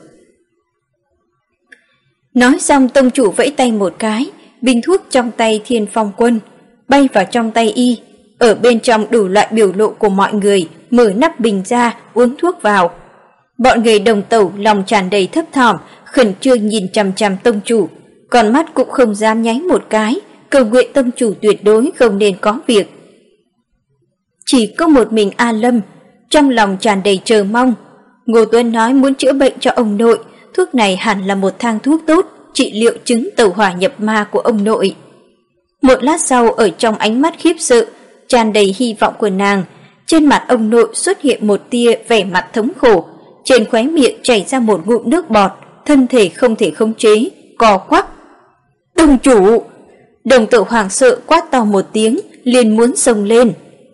Nói xong tông chủ vẫy tay một cái, bình thuốc trong tay Thiên Phong Quân bay vào trong tay y. Ở bên trong đủ loại biểu lộ của mọi người, mở nắp bình ra, uống thuốc vào. Bọn người đồng tẩu lòng tràn đầy thấp thỏm, khẩn trương nhìn chằm chằm tông chủ, còn mắt cũng không dám nháy một cái, cầu nguyện tông chủ tuyệt đối không nên có việc. Chỉ có một mình A Lâm, trong lòng tràn đầy chờ mong. Ngô Tuấn nói muốn chữa bệnh cho ông nội, thuốc này hẳn là một thang thuốc tốt, trị liệu chứng tẩu hỏa nhập ma của ông nội. Một lát sau, ở trong ánh mắt khiếp sợ, tràn đầy hy vọng của nàng, trên mặt ông nội xuất hiện một tia vẻ mặt thống khổ, trên khóe miệng chảy ra một ngụm nước bọt, thân thể không thể khống chế, co quắp. Tông chủ! Đồng tử hoảng sợ quát to một tiếng, liền muốn xông lên.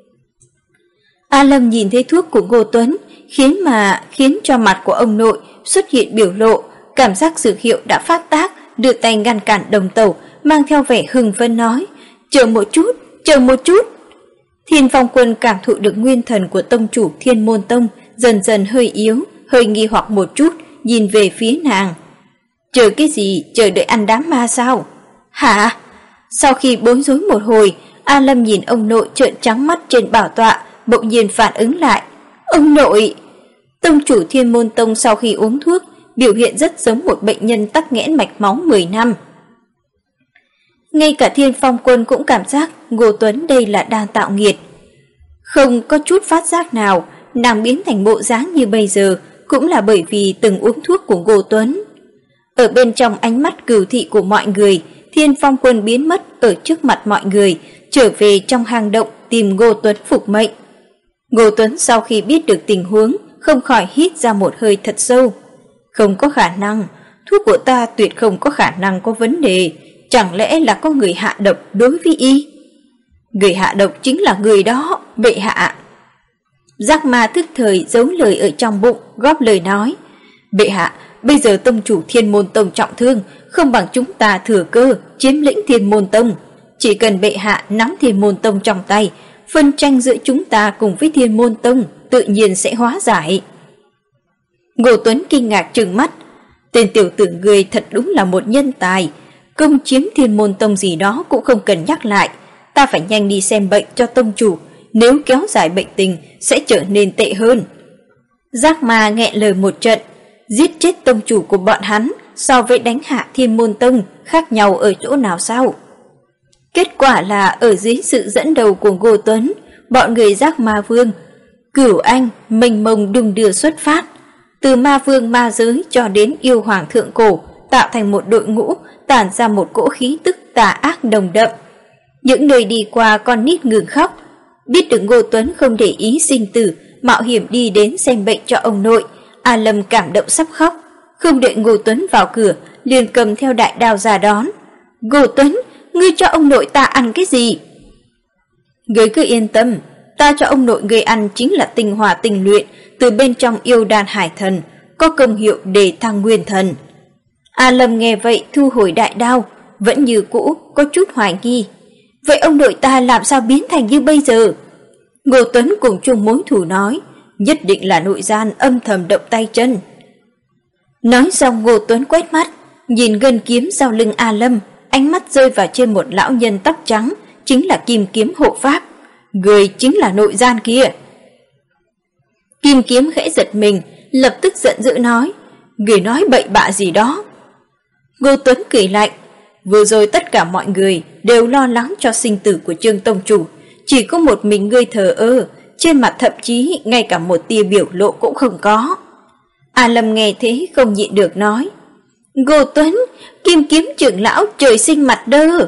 A Lâm nhìn thấy thuốc của Ngô Tuấn, khiến cho mặt của ông nội xuất hiện biểu lộ, cảm giác dược hiệu đã phát tác, đưa tay ngăn cản đồng tẩu, mang theo vẻ hưng phấn nói, chờ một chút. Thiên Phong Quân cảm thụ được nguyên thần của tông chủ Thiên Môn Tông dần dần hơi yếu, hơi nghi hoặc một chút, nhìn về phía nàng. Chờ cái gì, chờ đợi ăn đám ma sao? Hả? Sau khi bối rối một hồi, A Lâm nhìn ông nội trợn trắng mắt trên bảo tọa, bỗng nhiên phản ứng lại. Ông nội! Tông chủ Thiên Môn Tông sau khi uống thuốc, biểu hiện rất giống một bệnh nhân tắc nghẽn mạch máu 10 năm. Ngay cả Thiên Phong Quân cũng cảm giác Ngô Tuấn đây là đang tạo nghiệt. Không có chút phát giác nào, nàng biến thành bộ dáng như bây giờ cũng là bởi vì từng uống thuốc của Ngô Tuấn. Ở bên trong ánh mắt cừu thị của mọi người, Thiên Phong Quân biến mất ở trước mặt mọi người, trở về trong hang động tìm Ngô Tuấn phục mệnh. Ngô Tuấn sau khi biết được tình huống, không khỏi hít ra một hơi thật sâu. Không có khả năng, thuốc của ta tuyệt không có khả năng có vấn đề, chẳng lẽ là có người hạ độc đối với y? Người hạ độc chính là người đó, bệ hạ. Giác Ma tức thời giấu lời ở trong bụng, góp lời nói: "Bệ hạ, bây giờ tông chủ Thiên Môn Tông trọng thương, không bằng chúng ta thừa cơ chiếm lĩnh Thiên Môn Tông. Chỉ cần bệ hạ nắm Thiên Môn Tông trong tay, phân tranh giữa chúng ta cùng với Thiên Môn Tông tự nhiên sẽ hóa giải." Ngô Tuấn kinh ngạc trừng mắt: "Tên tiểu tử ngươi thật đúng là một nhân tài, công chiếm Thiên Môn Tông gì đó cũng không cần nhắc lại, ta phải nhanh đi xem bệnh cho tông chủ, nếu kéo dài bệnh tình sẽ trở nên tệ hơn." Giác Ma nghẹn lời một trận, giết chết tông chủ của bọn hắn so với đánh hạ Thiên Môn Tông khác nhau ở chỗ nào sao? Kết quả là ở dưới sự dẫn đầu của Ngô Tuấn, bọn người Giác Ma Vương, Cửu Anh mênh mông đung đưa xuất phát, từ ma vương ma giới cho đến yêu hoàng thượng cổ, tạo thành một đội ngũ tản ra một cỗ khí tức tà ác nồng đậm. Những nơi đi qua con nít ngừng khóc, biết được Ngô Tuấn không để ý sinh tử, mạo hiểm đi đến xem bệnh cho ông nội, A Lâm cảm động sắp khóc, không đợi Ngô Tuấn vào cửa, liền cầm theo đại đao ra đón. "Ngô Tuấn, ngươi cho ông nội ta ăn cái gì?" "Ngươi cứ yên tâm, ta cho ông nội ngươi ăn chính là tinh hoa tinh luyện từ bên trong yêu đan hải thần, có công hiệu để thăng nguyên thần." A Lâm nghe vậy thu hồi đại đao, vẫn như cũ có chút hoài nghi. "Vậy ông nội ta làm sao biến thành như bây giờ?" Ngô Tuấn cùng chung mối thù nói: "Nhất định là nội gian âm thầm động tay chân." Nói xong Ngô Tuấn quét mắt, nhìn ngân kiếm sau lưng A Lâm, ánh mắt rơi vào trên một lão nhân tóc trắng, chính là Kim Kiếm hộ pháp. "Người chính là nội gian kia." Kim Kiếm khẽ giật mình, lập tức giận dữ nói: "Người nói bậy bạ gì đó?" Ngô Tuấn cười lạnh: "Vừa rồi tất cả mọi người đều lo lắng cho sinh tử của Trương tông chủ, chỉ có một mình ngươi thờ ơ, trên mặt thậm chí ngay cả một tia biểu lộ cũng không có." A Lâm nghe thế không nhịn được nói: "Ngô Tuấn, Kim Kiếm trưởng lão trời sinh mặt đơ."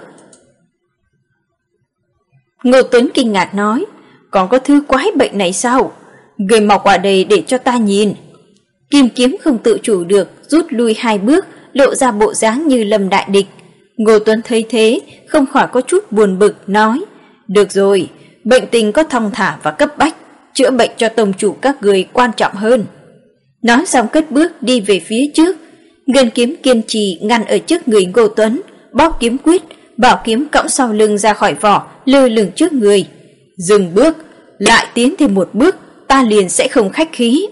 Ngô Tuấn kinh ngạc nói: "Còn có thứ quái bệnh này sao? Người mọc qua đây để cho ta nhìn." Kim Kiếm không tự chủ được, rút lui 2 bước, lộ ra bộ dáng như lâm đại địch. Ngô Tuấn thấy thế, không khỏi có chút buồn bực, nói: "Được rồi, bệnh tình có thong thả và cấp bách, chữa bệnh cho tông chủ các người quan trọng hơn." Nói xong cất bước đi về phía trước. Ngân kiếm kiên trì ngăn ở trước người Ngô Tuấn, bóp kiếm quyết, bảo kiếm cõng sau lưng ra khỏi vỏ, lơ lửng trước người. "Dừng bước, lại tiến thêm một bước, ta liền sẽ không khách khí."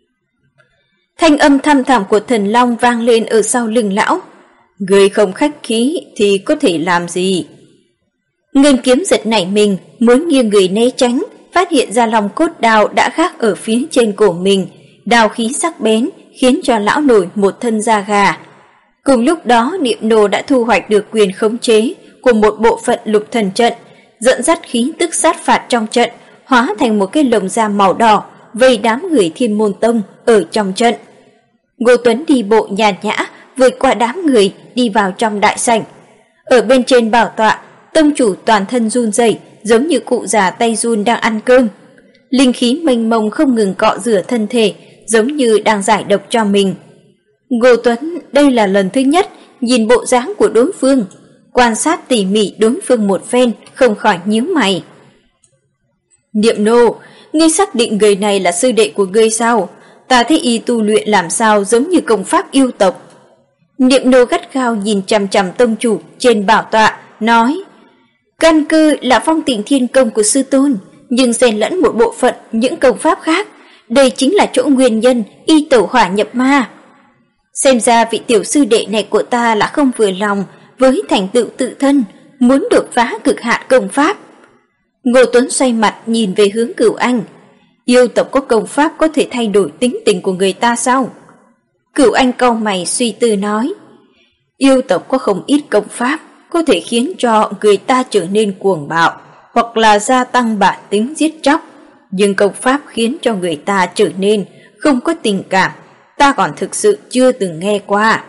Thanh âm thăm thẳm của Thần Long vang lên ở sau lưng lão: "Người không khách khí thì có thể làm gì?" Ngân kiếm giật nảy mình, muốn nghiêng người né tránh, phát hiện ra lòng cốt đao đã gác ở phía trên cổ mình, đao khí sắc bén khiến cho lão nổi một thân da gà. Cùng lúc đó Niệm Nô đã thu hoạch được quyền khống chế của một bộ phận lục thần trận, dẫn dắt khí tức sát phạt trong trận, hóa thành một cái lồng da màu đỏ, vây đám người Thiên Môn Tông ở trong trận. Ngô Tuấn đi bộ nhàn nhã, vượt qua đám người, đi vào trong đại sảnh. Ở bên trên bảo tọa, tông chủ toàn thân run rẩy, giống như cụ già tay run đang ăn cơm. Linh khí mênh mông không ngừng cọ rửa thân thể, giống như đang giải độc cho mình. Ngô Tuấn đây là lần thứ nhất nhìn bộ dáng của đối phương, quan sát tỉ mỉ đối phương một phen, không khỏi nhíu mày. "Niệm Nô, ngươi xác định người này là sư đệ của ngươi sao? Ta thấy y tu luyện làm sao giống như công pháp yêu tộc." Niệm Nô gắt gao nhìn chằm chằm tông chủ trên bảo tọa, nói: "Căn cơ là Phong Tình Thiên Công của sư tôn, nhưng xen lẫn một bộ phận những công pháp khác, đây chính là chỗ nguyên nhân y tẩu hỏa nhập ma. Xem ra vị tiểu sư đệ này của ta là không vừa lòng với thành tựu tự thân, muốn đột phá cực hạn công pháp." Ngô Tuấn xoay mặt nhìn về hướng Cửu Anh: "Yêu tộc có công pháp có thể thay đổi tính tình của người ta sao?" Cửu Anh cau mày suy tư nói: "Yêu tộc có không ít công pháp có thể khiến cho người ta trở nên cuồng bạo, hoặc là gia tăng bản tính giết chóc, nhưng công pháp khiến cho người ta trở nên không có tình cảm, ta còn thực sự chưa từng nghe qua."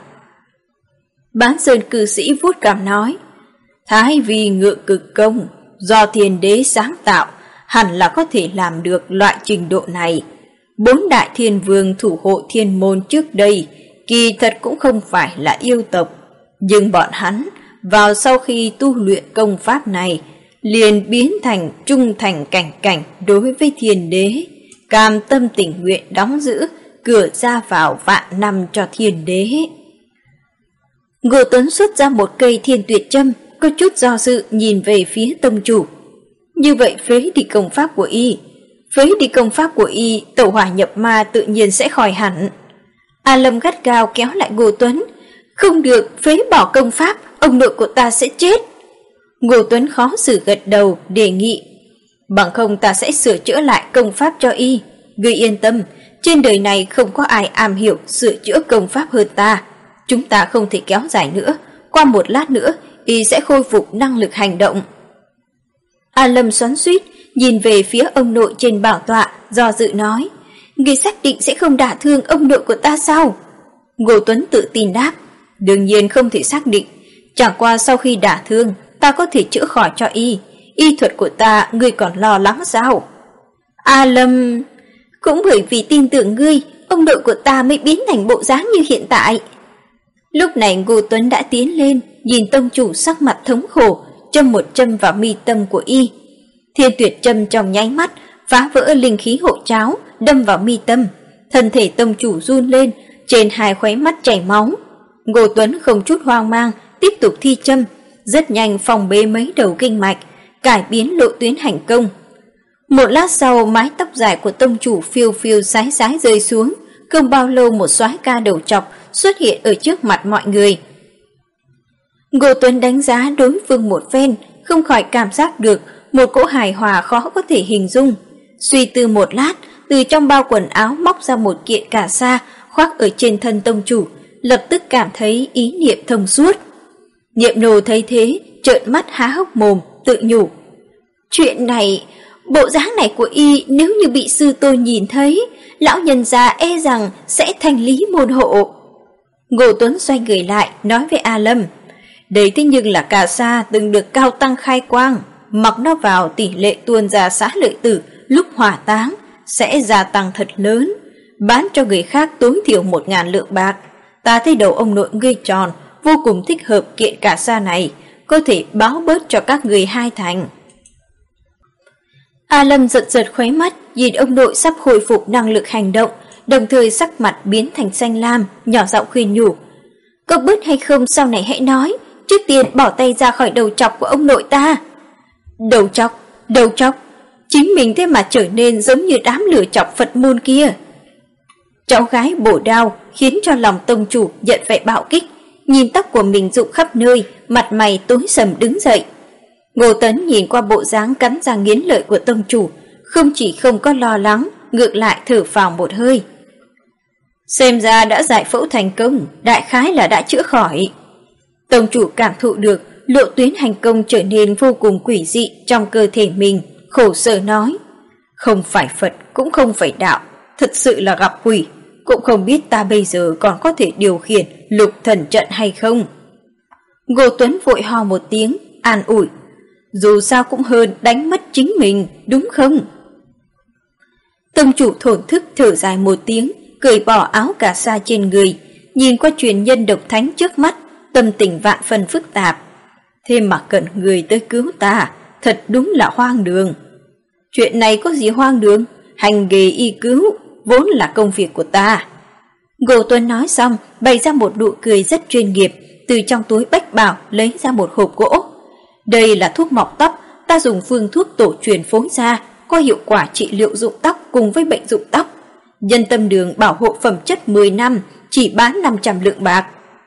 Bán Sơn cư sĩ vuốt cằm nói: "Thái Vi Ngự Cực Công do Thiên Đế sáng tạo, hẳn là có thể làm được loại trình độ này. 4 đại thiên vương thủ hộ thiên môn trước đây kỳ thật cũng không phải là yêu tộc, nhưng bọn hắn vào sau khi tu luyện công pháp này liền biến thành trung thành cảnh cảnh đối với Thiên Đế, cam tâm tình nguyện đóng giữ cửa ra vào vạn năm cho thiên đế. Ngô Tuấn xuất ra một cây thiên tuyệt châm, có chút do dự nhìn về phía tông chủ. Như vậy phế đi công pháp của y. Phế đi công pháp của y, tẩu hỏa nhập ma tự nhiên sẽ khỏi hẳn. A Lâm gắt gao kéo lại Ngô Tuấn. Không được, phế bỏ công pháp, ông nội của ta sẽ chết. Ngô Tuấn khó xử gật đầu, đề nghị. Bằng không ta sẽ sửa chữa lại công pháp cho y. Ngươi yên tâm, trên đời này không có ai am hiểu sửa chữa công pháp hơn ta. Chúng ta không thể kéo dài nữa, qua một lát nữa, y sẽ khôi phục năng lực hành động. A Lâm xoắn xuýt, nhìn về phía ông nội trên bảo tọa, do dự nói. Ngươi xác định sẽ không đả thương ông nội của ta sao? Ngô Tuấn tự tin đáp. Đương nhiên không thể xác định, chẳng qua sau khi đả thương, ta có thể chữa khỏi cho y. Y thuật của ta, ngươi còn lo lắng sao? A Lâm, cũng bởi vì tin tưởng ngươi, ông nội của ta mới biến thành bộ dáng như hiện tại. Lúc này Ngô Tuấn đã tiến lên, nhìn tông chủ sắc mặt thống khổ, châm một châm vào mi tâm của y. Thiên tuyệt châm trong nháy mắt, phá vỡ linh khí hộ cháo, đâm vào mi tâm. Thân thể tông chủ run lên, trên hai khóe mắt chảy máu. Ngô Tuấn không chút hoang mang, tiếp tục thi châm, rất nhanh phòng bế mấy đầu kinh mạch, cải biến lộ tuyến hành công. Một lát sau, mái tóc dài của tông chủ phiêu phiêu sái sái rơi xuống, không bao lâu một soái ca đầu trọc xuất hiện ở trước mặt mọi người. Ngô Tuấn đánh giá đối phương một phen, không khỏi cảm giác được một cỗ hài hòa khó có thể hình dung. Suy tư một lát, từ trong bao quần áo móc ra một kiện cà sa khoác ở trên thân tông chủ, lập tức cảm thấy ý niệm thông suốt. Niệm nô thấy thế, trợn mắt há hốc mồm, tự nhủ. Chuyện này, bộ dáng này của y nếu như bị sư tôi nhìn thấy, lão nhân già e rằng sẽ thành lý môn hộ. Ngô Tuấn xoay người lại, nói với A Lâm. Đấy thế nhưng là cà sa từng được Cao Tăng khai quang, mặc nó vào tỷ lệ tuôn ra xá lợi tử lúc hỏa táng sẽ gia tăng thật lớn, bán cho người khác tối thiểu 1.000 lượng bạc. Ta thấy đầu ông nội ngươi tròn, vô cùng thích hợp kiện cà sa này, có thể báo bớt cho các người 2 thành. A Lâm giật giật khóe mắt, nhìn ông nội sắp hồi phục năng lực hành động, đồng thời sắc mặt biến thành xanh lam, nhỏ giọng khuyên nhủ. Có bớt hay không sau này hãy nói, trước tiên bỏ tay ra khỏi đầu trọc của ông nội ta. Đầu trọc, chính mình thế mà trở nên giống như đám lửa chọc Phật môn kia. Cháu gái bổ đao khiến cho lòng tông chủ nhận vẻ bạo kích, nhìn tóc của mình rụng khắp nơi, mặt mày tối sầm đứng dậy. Ngô Tấn nhìn qua bộ dáng cắn răng nghiến lợi của tông chủ, không chỉ không có lo lắng, ngược lại thở phào một hơi. Xem ra đã giải phẫu thành công, đại khái là đã chữa khỏi. Tông chủ cảm thụ được lộ tuyến hành công trở nên vô cùng quỷ dị trong cơ thể mình, khổ sở nói. Không phải Phật cũng không phải đạo, thật sự là gặp quỷ, cũng không biết ta bây giờ còn có thể điều khiển lục thần trận hay không. Ngô Tuấn vội ho một tiếng, an ủi. Dù sao cũng hơn đánh mất chính mình, đúng không? Tông chủ thổn thức thở dài một tiếng, cởi bỏ áo cà sa trên người, nhìn qua truyền nhân độc thánh trước mắt, tâm tình vạn phần phức tạp. Thế mà cần người tới cứu ta, thật đúng là hoang đường. Chuyện này có gì hoang đường, hành nghề y cứu, vốn là công việc của ta. Ngô Tuấn nói xong, bày ra một nụ cười rất chuyên nghiệp, từ trong túi bách bảo lấy ra một hộp gỗ. Đây là thuốc mọc tóc, ta dùng phương thuốc tổ truyền phối ra, có hiệu quả trị liệu rụng tóc cùng với bệnh rụng tóc. Nhân tâm đường bảo hộ phẩm chất 10 năm, chỉ bán 500 lượng bạc.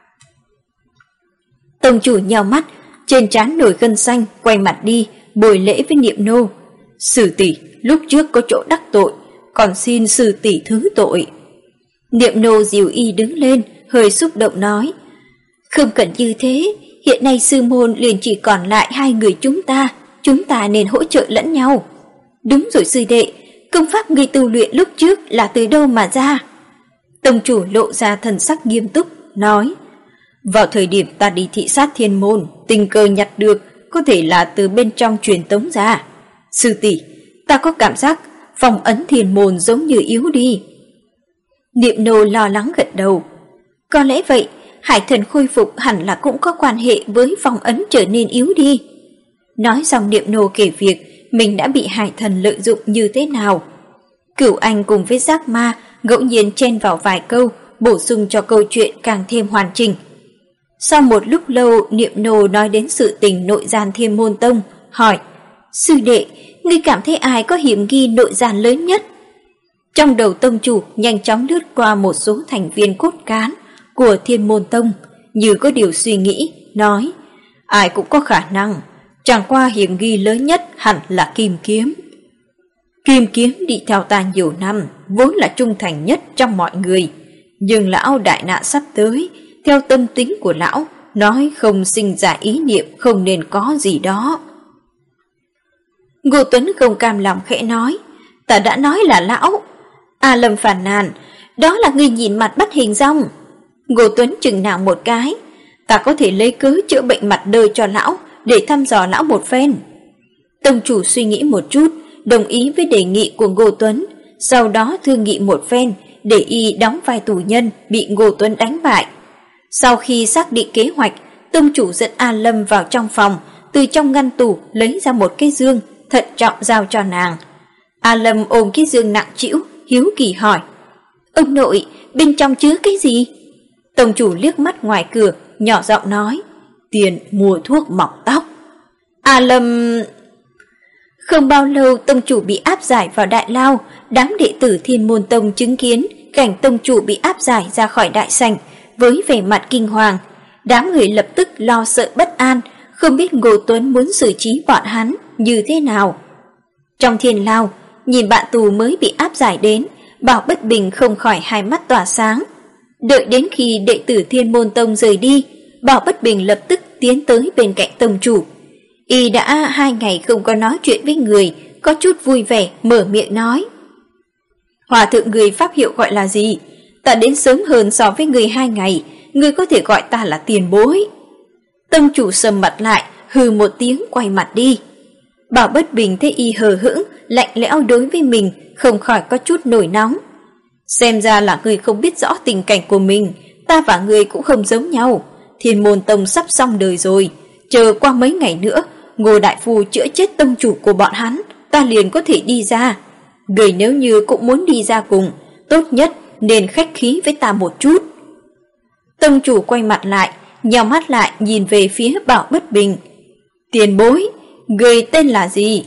Tông chủ nheo mắt, trên trán nổi gân xanh, quay mặt đi, bồi lễ với Niệm nô. Sư tỷ, lúc trước có chỗ đắc tội, còn xin sư tỷ thứ tội. Niệm nô dìu y đứng lên, hơi xúc động nói. Không cần như thế, hiện nay sư môn liền chỉ còn lại 2 người chúng ta nên hỗ trợ lẫn nhau. Đúng rồi sư đệ, công pháp ngươi tu luyện lúc trước là từ đâu mà ra? Tông chủ lộ ra thần sắc nghiêm túc, nói. Vào thời điểm ta đi thị sát thiên môn, tình cờ nhặt được, có thể là từ bên trong truyền tống ra. Sư tỷ, ta có cảm giác phong ấn thiên môn giống như yếu đi. Niệm nô lo lắng gật đầu. Có lẽ vậy, hải thần khôi phục hẳn là cũng có quan hệ với phong ấn trở nên yếu đi. Nói xong Niệm nô kể việc mình đã bị hải thần lợi dụng như thế nào. Cửu Anh cùng với Giác Ma ngẫu nhiên chen vào vài câu, bổ sung cho câu chuyện càng thêm hoàn chỉnh. Sau một lúc lâu, Niệm Nô nói đến sự tình nội gian Thiên Môn Tông, hỏi: "Sư đệ, ngươi cảm thấy ai có hiểm nghi nội gian lớn nhất?" Trong đầu tông chủ nhanh chóng lướt qua một số thành viên cốt cán của Thiên Môn Tông, như có điều suy nghĩ, nói: "Ai cũng có khả năng, chẳng qua hiểm nghi lớn nhất hẳn là Kim Kiếm. Kim Kiếm đi theo ta nhiều năm, vốn là trung thành nhất trong mọi người, nhưng lão đại nạn sắp tới, theo tâm tính của lão, nói không sinh ra ý niệm không nên có gì đó." Ngô Tuấn không cam lòng khẽ nói: "Ta đã nói là lão." A Lâm phàn nàn: "Đó là ngươi nhìn mặt bắt hình dong." Ngô Tuấn chừng nàng một cái: "Ta có thể lấy cớ chữa bệnh mặt đơ cho lão để thăm dò lão một phen." Tông chủ suy nghĩ một chút, đồng ý với đề nghị của Ngô Tuấn, sau đó thương nghị một phen để y đóng vai tù nhân bị Ngô Tuấn đánh bại. Sau khi xác định kế hoạch, tông chủ dẫn A Lâm vào trong phòng, từ trong ngăn tủ lấy ra một cái dương, thận trọng giao cho nàng. A Lâm ôm cái dương nặng trĩu, hiếu kỳ hỏi: "Ông nội, bên trong chứa cái gì?" Tông chủ liếc mắt ngoài cửa, nhỏ giọng nói: "Tiền mua thuốc mọc tóc." A Lâm... Không bao lâu, tông chủ bị áp giải vào đại lao, đám đệ tử Thiên Môn Tông chứng kiến cảnh tông chủ bị áp giải ra khỏi đại sảnh với vẻ mặt kinh hoàng. Đám người lập tức lo sợ bất an, không biết Ngô Tuấn muốn xử trí bọn hắn như thế nào. Trong thiên lao, nhìn bạn tù mới bị áp giải đến, Bảo Bất Bình không khỏi hai mắt tỏa sáng. Đợi đến khi đệ tử Thiên Môn Tông rời đi, Bảo Bất Bình lập tức tiến tới bên cạnh tông chủ. Y đã 2 ngày không có nói chuyện với người, có chút vui vẻ mở miệng nói: "Hòa thượng người pháp hiệu gọi là gì? Ta đến sớm hơn so với người 2 ngày, người có thể gọi ta là tiền bối." Tông chủ sầm mặt lại, hừ một tiếng quay mặt đi. Bảo Bất Bình thấy y hờ hững, lạnh lẽo đối với mình, không khỏi có chút nổi nóng. "Xem ra là người không biết rõ tình cảnh của mình, ta và người cũng không giống nhau. Thiên Môn Tông sắp xong đời rồi, chờ qua mấy ngày nữa, Ngô đại phu chữa chết tông chủ của bọn hắn, ta liền có thể đi ra. Người nếu như cũng muốn đi ra cùng, tốt nhất nên khách khí với ta một chút." Tông chủ quay mặt lại, nhào mắt lại nhìn về phía Bảo Bất Bình. "Tiền bối, người tên là gì?"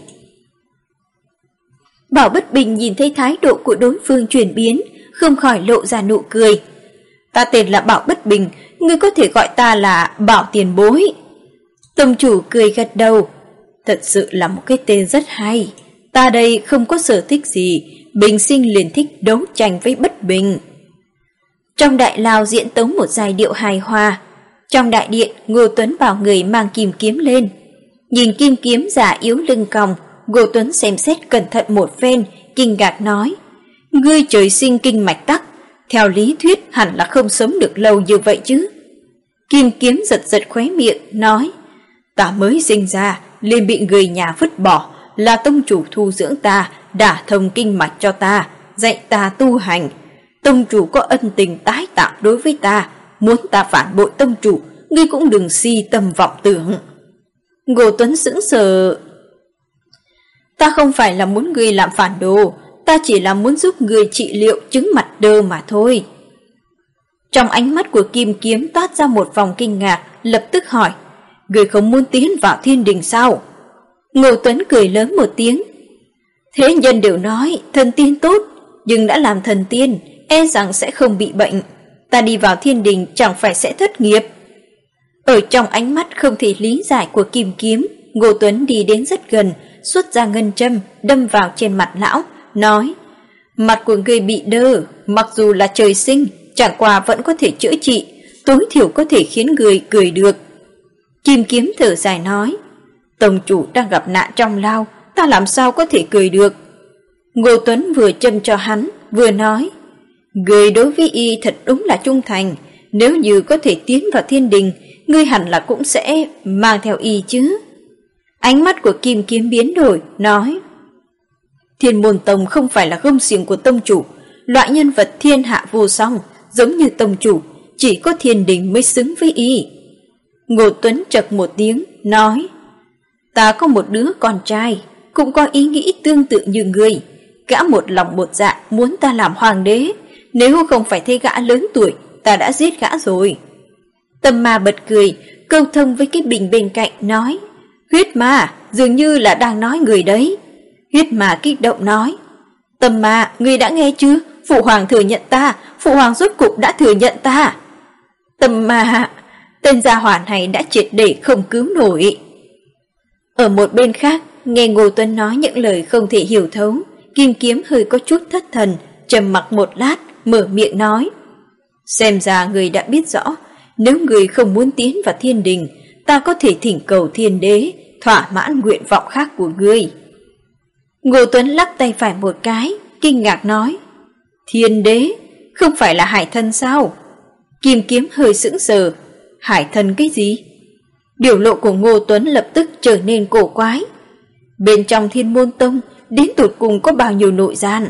Bảo Bất Bình nhìn thấy thái độ của đối phương chuyển biến, không khỏi lộ ra nụ cười. "Ta tên là Bảo Bất Bình, ngươi có thể gọi ta là Bảo tiền bối." Tông chủ cười gật đầu: "Thật sự là một cái tên rất hay. Ta đây không có sở thích gì, bình sinh liền thích đấu tranh với Bất Bình." Trong đại lao diễn tấu một giai điệu hài hòa. Trong đại điện, Ngô Tuấn bảo người mang kim kiếm lên. Nhìn kim kiếm giả yếu lưng còng, Ngô Tuấn xem xét cẩn thận một phen, kinh ngạc nói: "Ngươi trời sinh kinh mạch tắc, theo lý thuyết hẳn là không sống được lâu như vậy chứ." Kim kiếm giật giật khóe miệng, nói: "Ta mới sinh ra, liền bị người nhà vứt bỏ, là tông chủ thu dưỡng ta, đả thông kinh mạch cho ta, dạy ta tu hành. Tông chủ có ân tình tái tạo đối với ta, muốn ta phản bội tông chủ, ngươi cũng đừng si tâm vọng tưởng." Ngô Tuấn sững sờ: "Ta không phải là muốn ngươi làm phản đồ, ta chỉ là muốn giúp ngươi trị liệu chứng mặt đơ mà thôi." Trong ánh mắt của kim kiếm toát ra một vòng kinh ngạc, lập tức hỏi: "Ngươi không muốn tiến vào thiên đình sao?" Ngô Tuấn cười lớn một tiếng: "Thế nhân đều nói thần tiên tốt, nhưng đã làm thần tiên, e rằng sẽ không bị bệnh. Ta đi vào thiên đình chẳng phải sẽ thất nghiệp." Ở trong ánh mắt không thể lý giải của kim kiếm, Ngô Tuấn đi đến rất gần, xuất ra ngân châm, đâm vào trên mặt lão, nói: "Mặt của người bị đơ, mặc dù là trời sinh, chẳng qua vẫn có thể chữa trị, tối thiểu có thể khiến người cười được." Kim kiếm thở dài nói: "Tông chủ đang gặp nạn trong lao, ta làm sao có thể cười được?" Ngô Tuấn vừa châm cho hắn, vừa nói: "Người đối với y thật đúng là trung thành, nếu như có thể tiến vào thiên đình, ngươi hẳn là cũng sẽ mang theo y chứ." Ánh mắt của kim kiếm biến đổi, nói: "Thiên Môn Tông không phải là gông xiềng của tông chủ, loại nhân vật thiên hạ vô song, giống như tông chủ, chỉ có thiên đình mới xứng với y." Ngô Tuấn chật một tiếng, nói: "Ta có một đứa con trai, cũng có ý nghĩ tương tự như ngươi. gã một lòng một dạ muốn ta làm hoàng đế, nếu không phải thấy gã lớn tuổi, ta đã giết gã rồi. Tâm ma bật cười, câu thông với cái bình bên cạnh nói, huyết ma, dường như là đang nói người đấy. Huyết ma kích động nói, Tâm ma, ngươi đã nghe chưa? Phụ hoàng thừa nhận ta, phụ hoàng rốt cục đã thừa nhận ta. Tâm ma, tên gia hỏa này đã triệt để không cứu nổi. Ở một bên khác, nghe Ngô Tuấn nói những lời không thể hiểu thấu, Kim Kiếm hơi có chút thất thần, trầm mặc một lát, mở miệng nói, xem ra người đã biết rõ, nếu người không muốn tiến vào thiên đình, ta có thể thỉnh cầu thiên đế thỏa mãn nguyện vọng khác của ngươi. Ngô Tuấn lắc tay phải một cái, kinh ngạc nói, thiên đế, không phải là hải thần sao? Kim Kiếm hơi sững sờ, hải thần cái gì? Biểu lộ của Ngô Tuấn lập tức trở nên cổ quái. Bên trong Thiên Môn Tông đến tột cùng có bao nhiêu nội gian?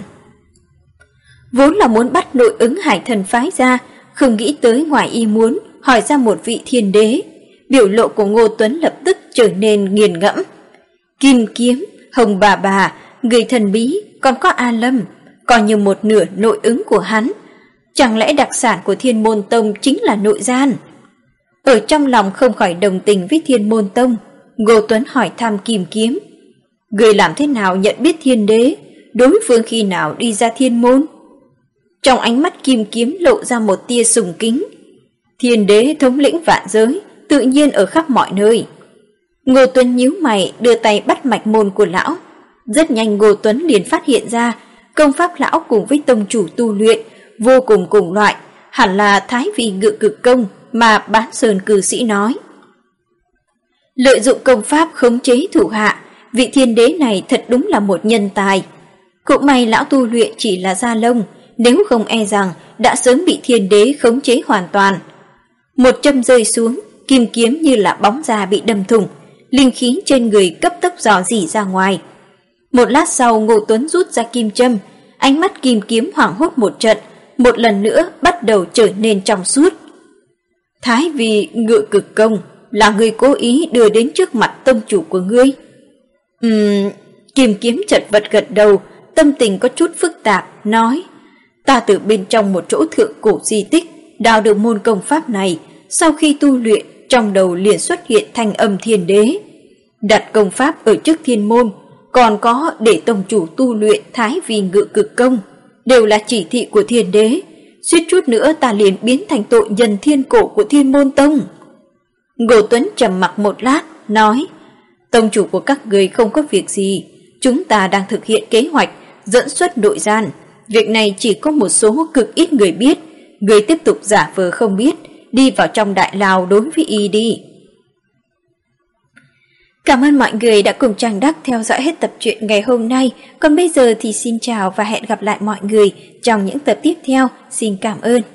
Vốn là muốn bắt nội ứng hải thần phái ra, không nghĩ tới ngoài ý muốn hỏi ra một vị thiên đế. Biểu lộ của Ngô Tuấn lập tức trở nên nghiền ngẫm. Kim Kiếm, Hồng bà, người thần bí, còn có A Lâm, coi như một nửa nội ứng của hắn. Chẳng lẽ đặc sản của Thiên Môn Tông chính là nội gian? Ở trong lòng không khỏi đồng tình với Thiên Môn Tông, Ngô Tuấn hỏi thăm Kim Kiếm, người làm thế nào nhận biết thiên đế, đối phương khi nào đi ra thiên môn? Trong ánh mắt Kim Kiếm lộ ra một tia sùng kính. Thiên đế thống lĩnh vạn giới, tự nhiên ở khắp mọi nơi. Ngô Tuấn nhíu mày đưa tay bắt mạch môn của lão. Rất nhanh Ngô Tuấn liền phát hiện ra, công pháp lão cùng với tông chủ tu luyện vô cùng cùng loại, hẳn là Thái Vi Ngự Cực Công mà Bán Sơn cư sĩ nói. Lợi dụng công pháp khống chế thủ hạ, vị thiên đế này thật đúng là một nhân tài. Cũng may lão tu luyện chỉ là da lông, nếu không e rằng đã sớm bị thiên đế khống chế hoàn toàn. Một châm rơi xuống, Kim Kiếm như là bóng da bị đâm thủng, linh khí trên người cấp tốc rò rỉ ra ngoài. Một lát sau Ngô Tuấn rút ra kim châm, ánh mắt Kim Kiếm hoảng hốt một trận, một lần nữa bắt đầu trở nên trong suốt. Thái Vi Ngự Cực Công là người cố ý đưa đến trước mặt tông chủ của ngươi. Kim Kiếm chật vật gật đầu, tâm tình có chút phức tạp, nói, ta từ bên trong một chỗ thượng cổ di tích đào được môn công pháp này, sau khi tu luyện trong đầu liền xuất hiện thanh âm thiên đế. Đặt công pháp ở trước thiên môn, còn có để tông chủ tu luyện Thái Vi Ngự Cực Công, đều là chỉ thị của thiên đế, suýt chút nữa ta liền biến thành tội nhân thiên cổ của Thiên Môn Tông. Ngô Tuấn trầm mặc một lát, nói, tông chủ của các người không có việc gì, chúng ta đang thực hiện kế hoạch dẫn xuất nội gian. Việc này chỉ có một số cực ít người biết, người tiếp tục giả vờ không biết, đi vào trong đại lao đối với y đi. Cảm ơn mọi người đã cùng Trang Đắc theo dõi hết tập truyện ngày hôm nay. Còn bây giờ thì xin chào và hẹn gặp lại mọi người trong những tập tiếp theo. Xin cảm ơn.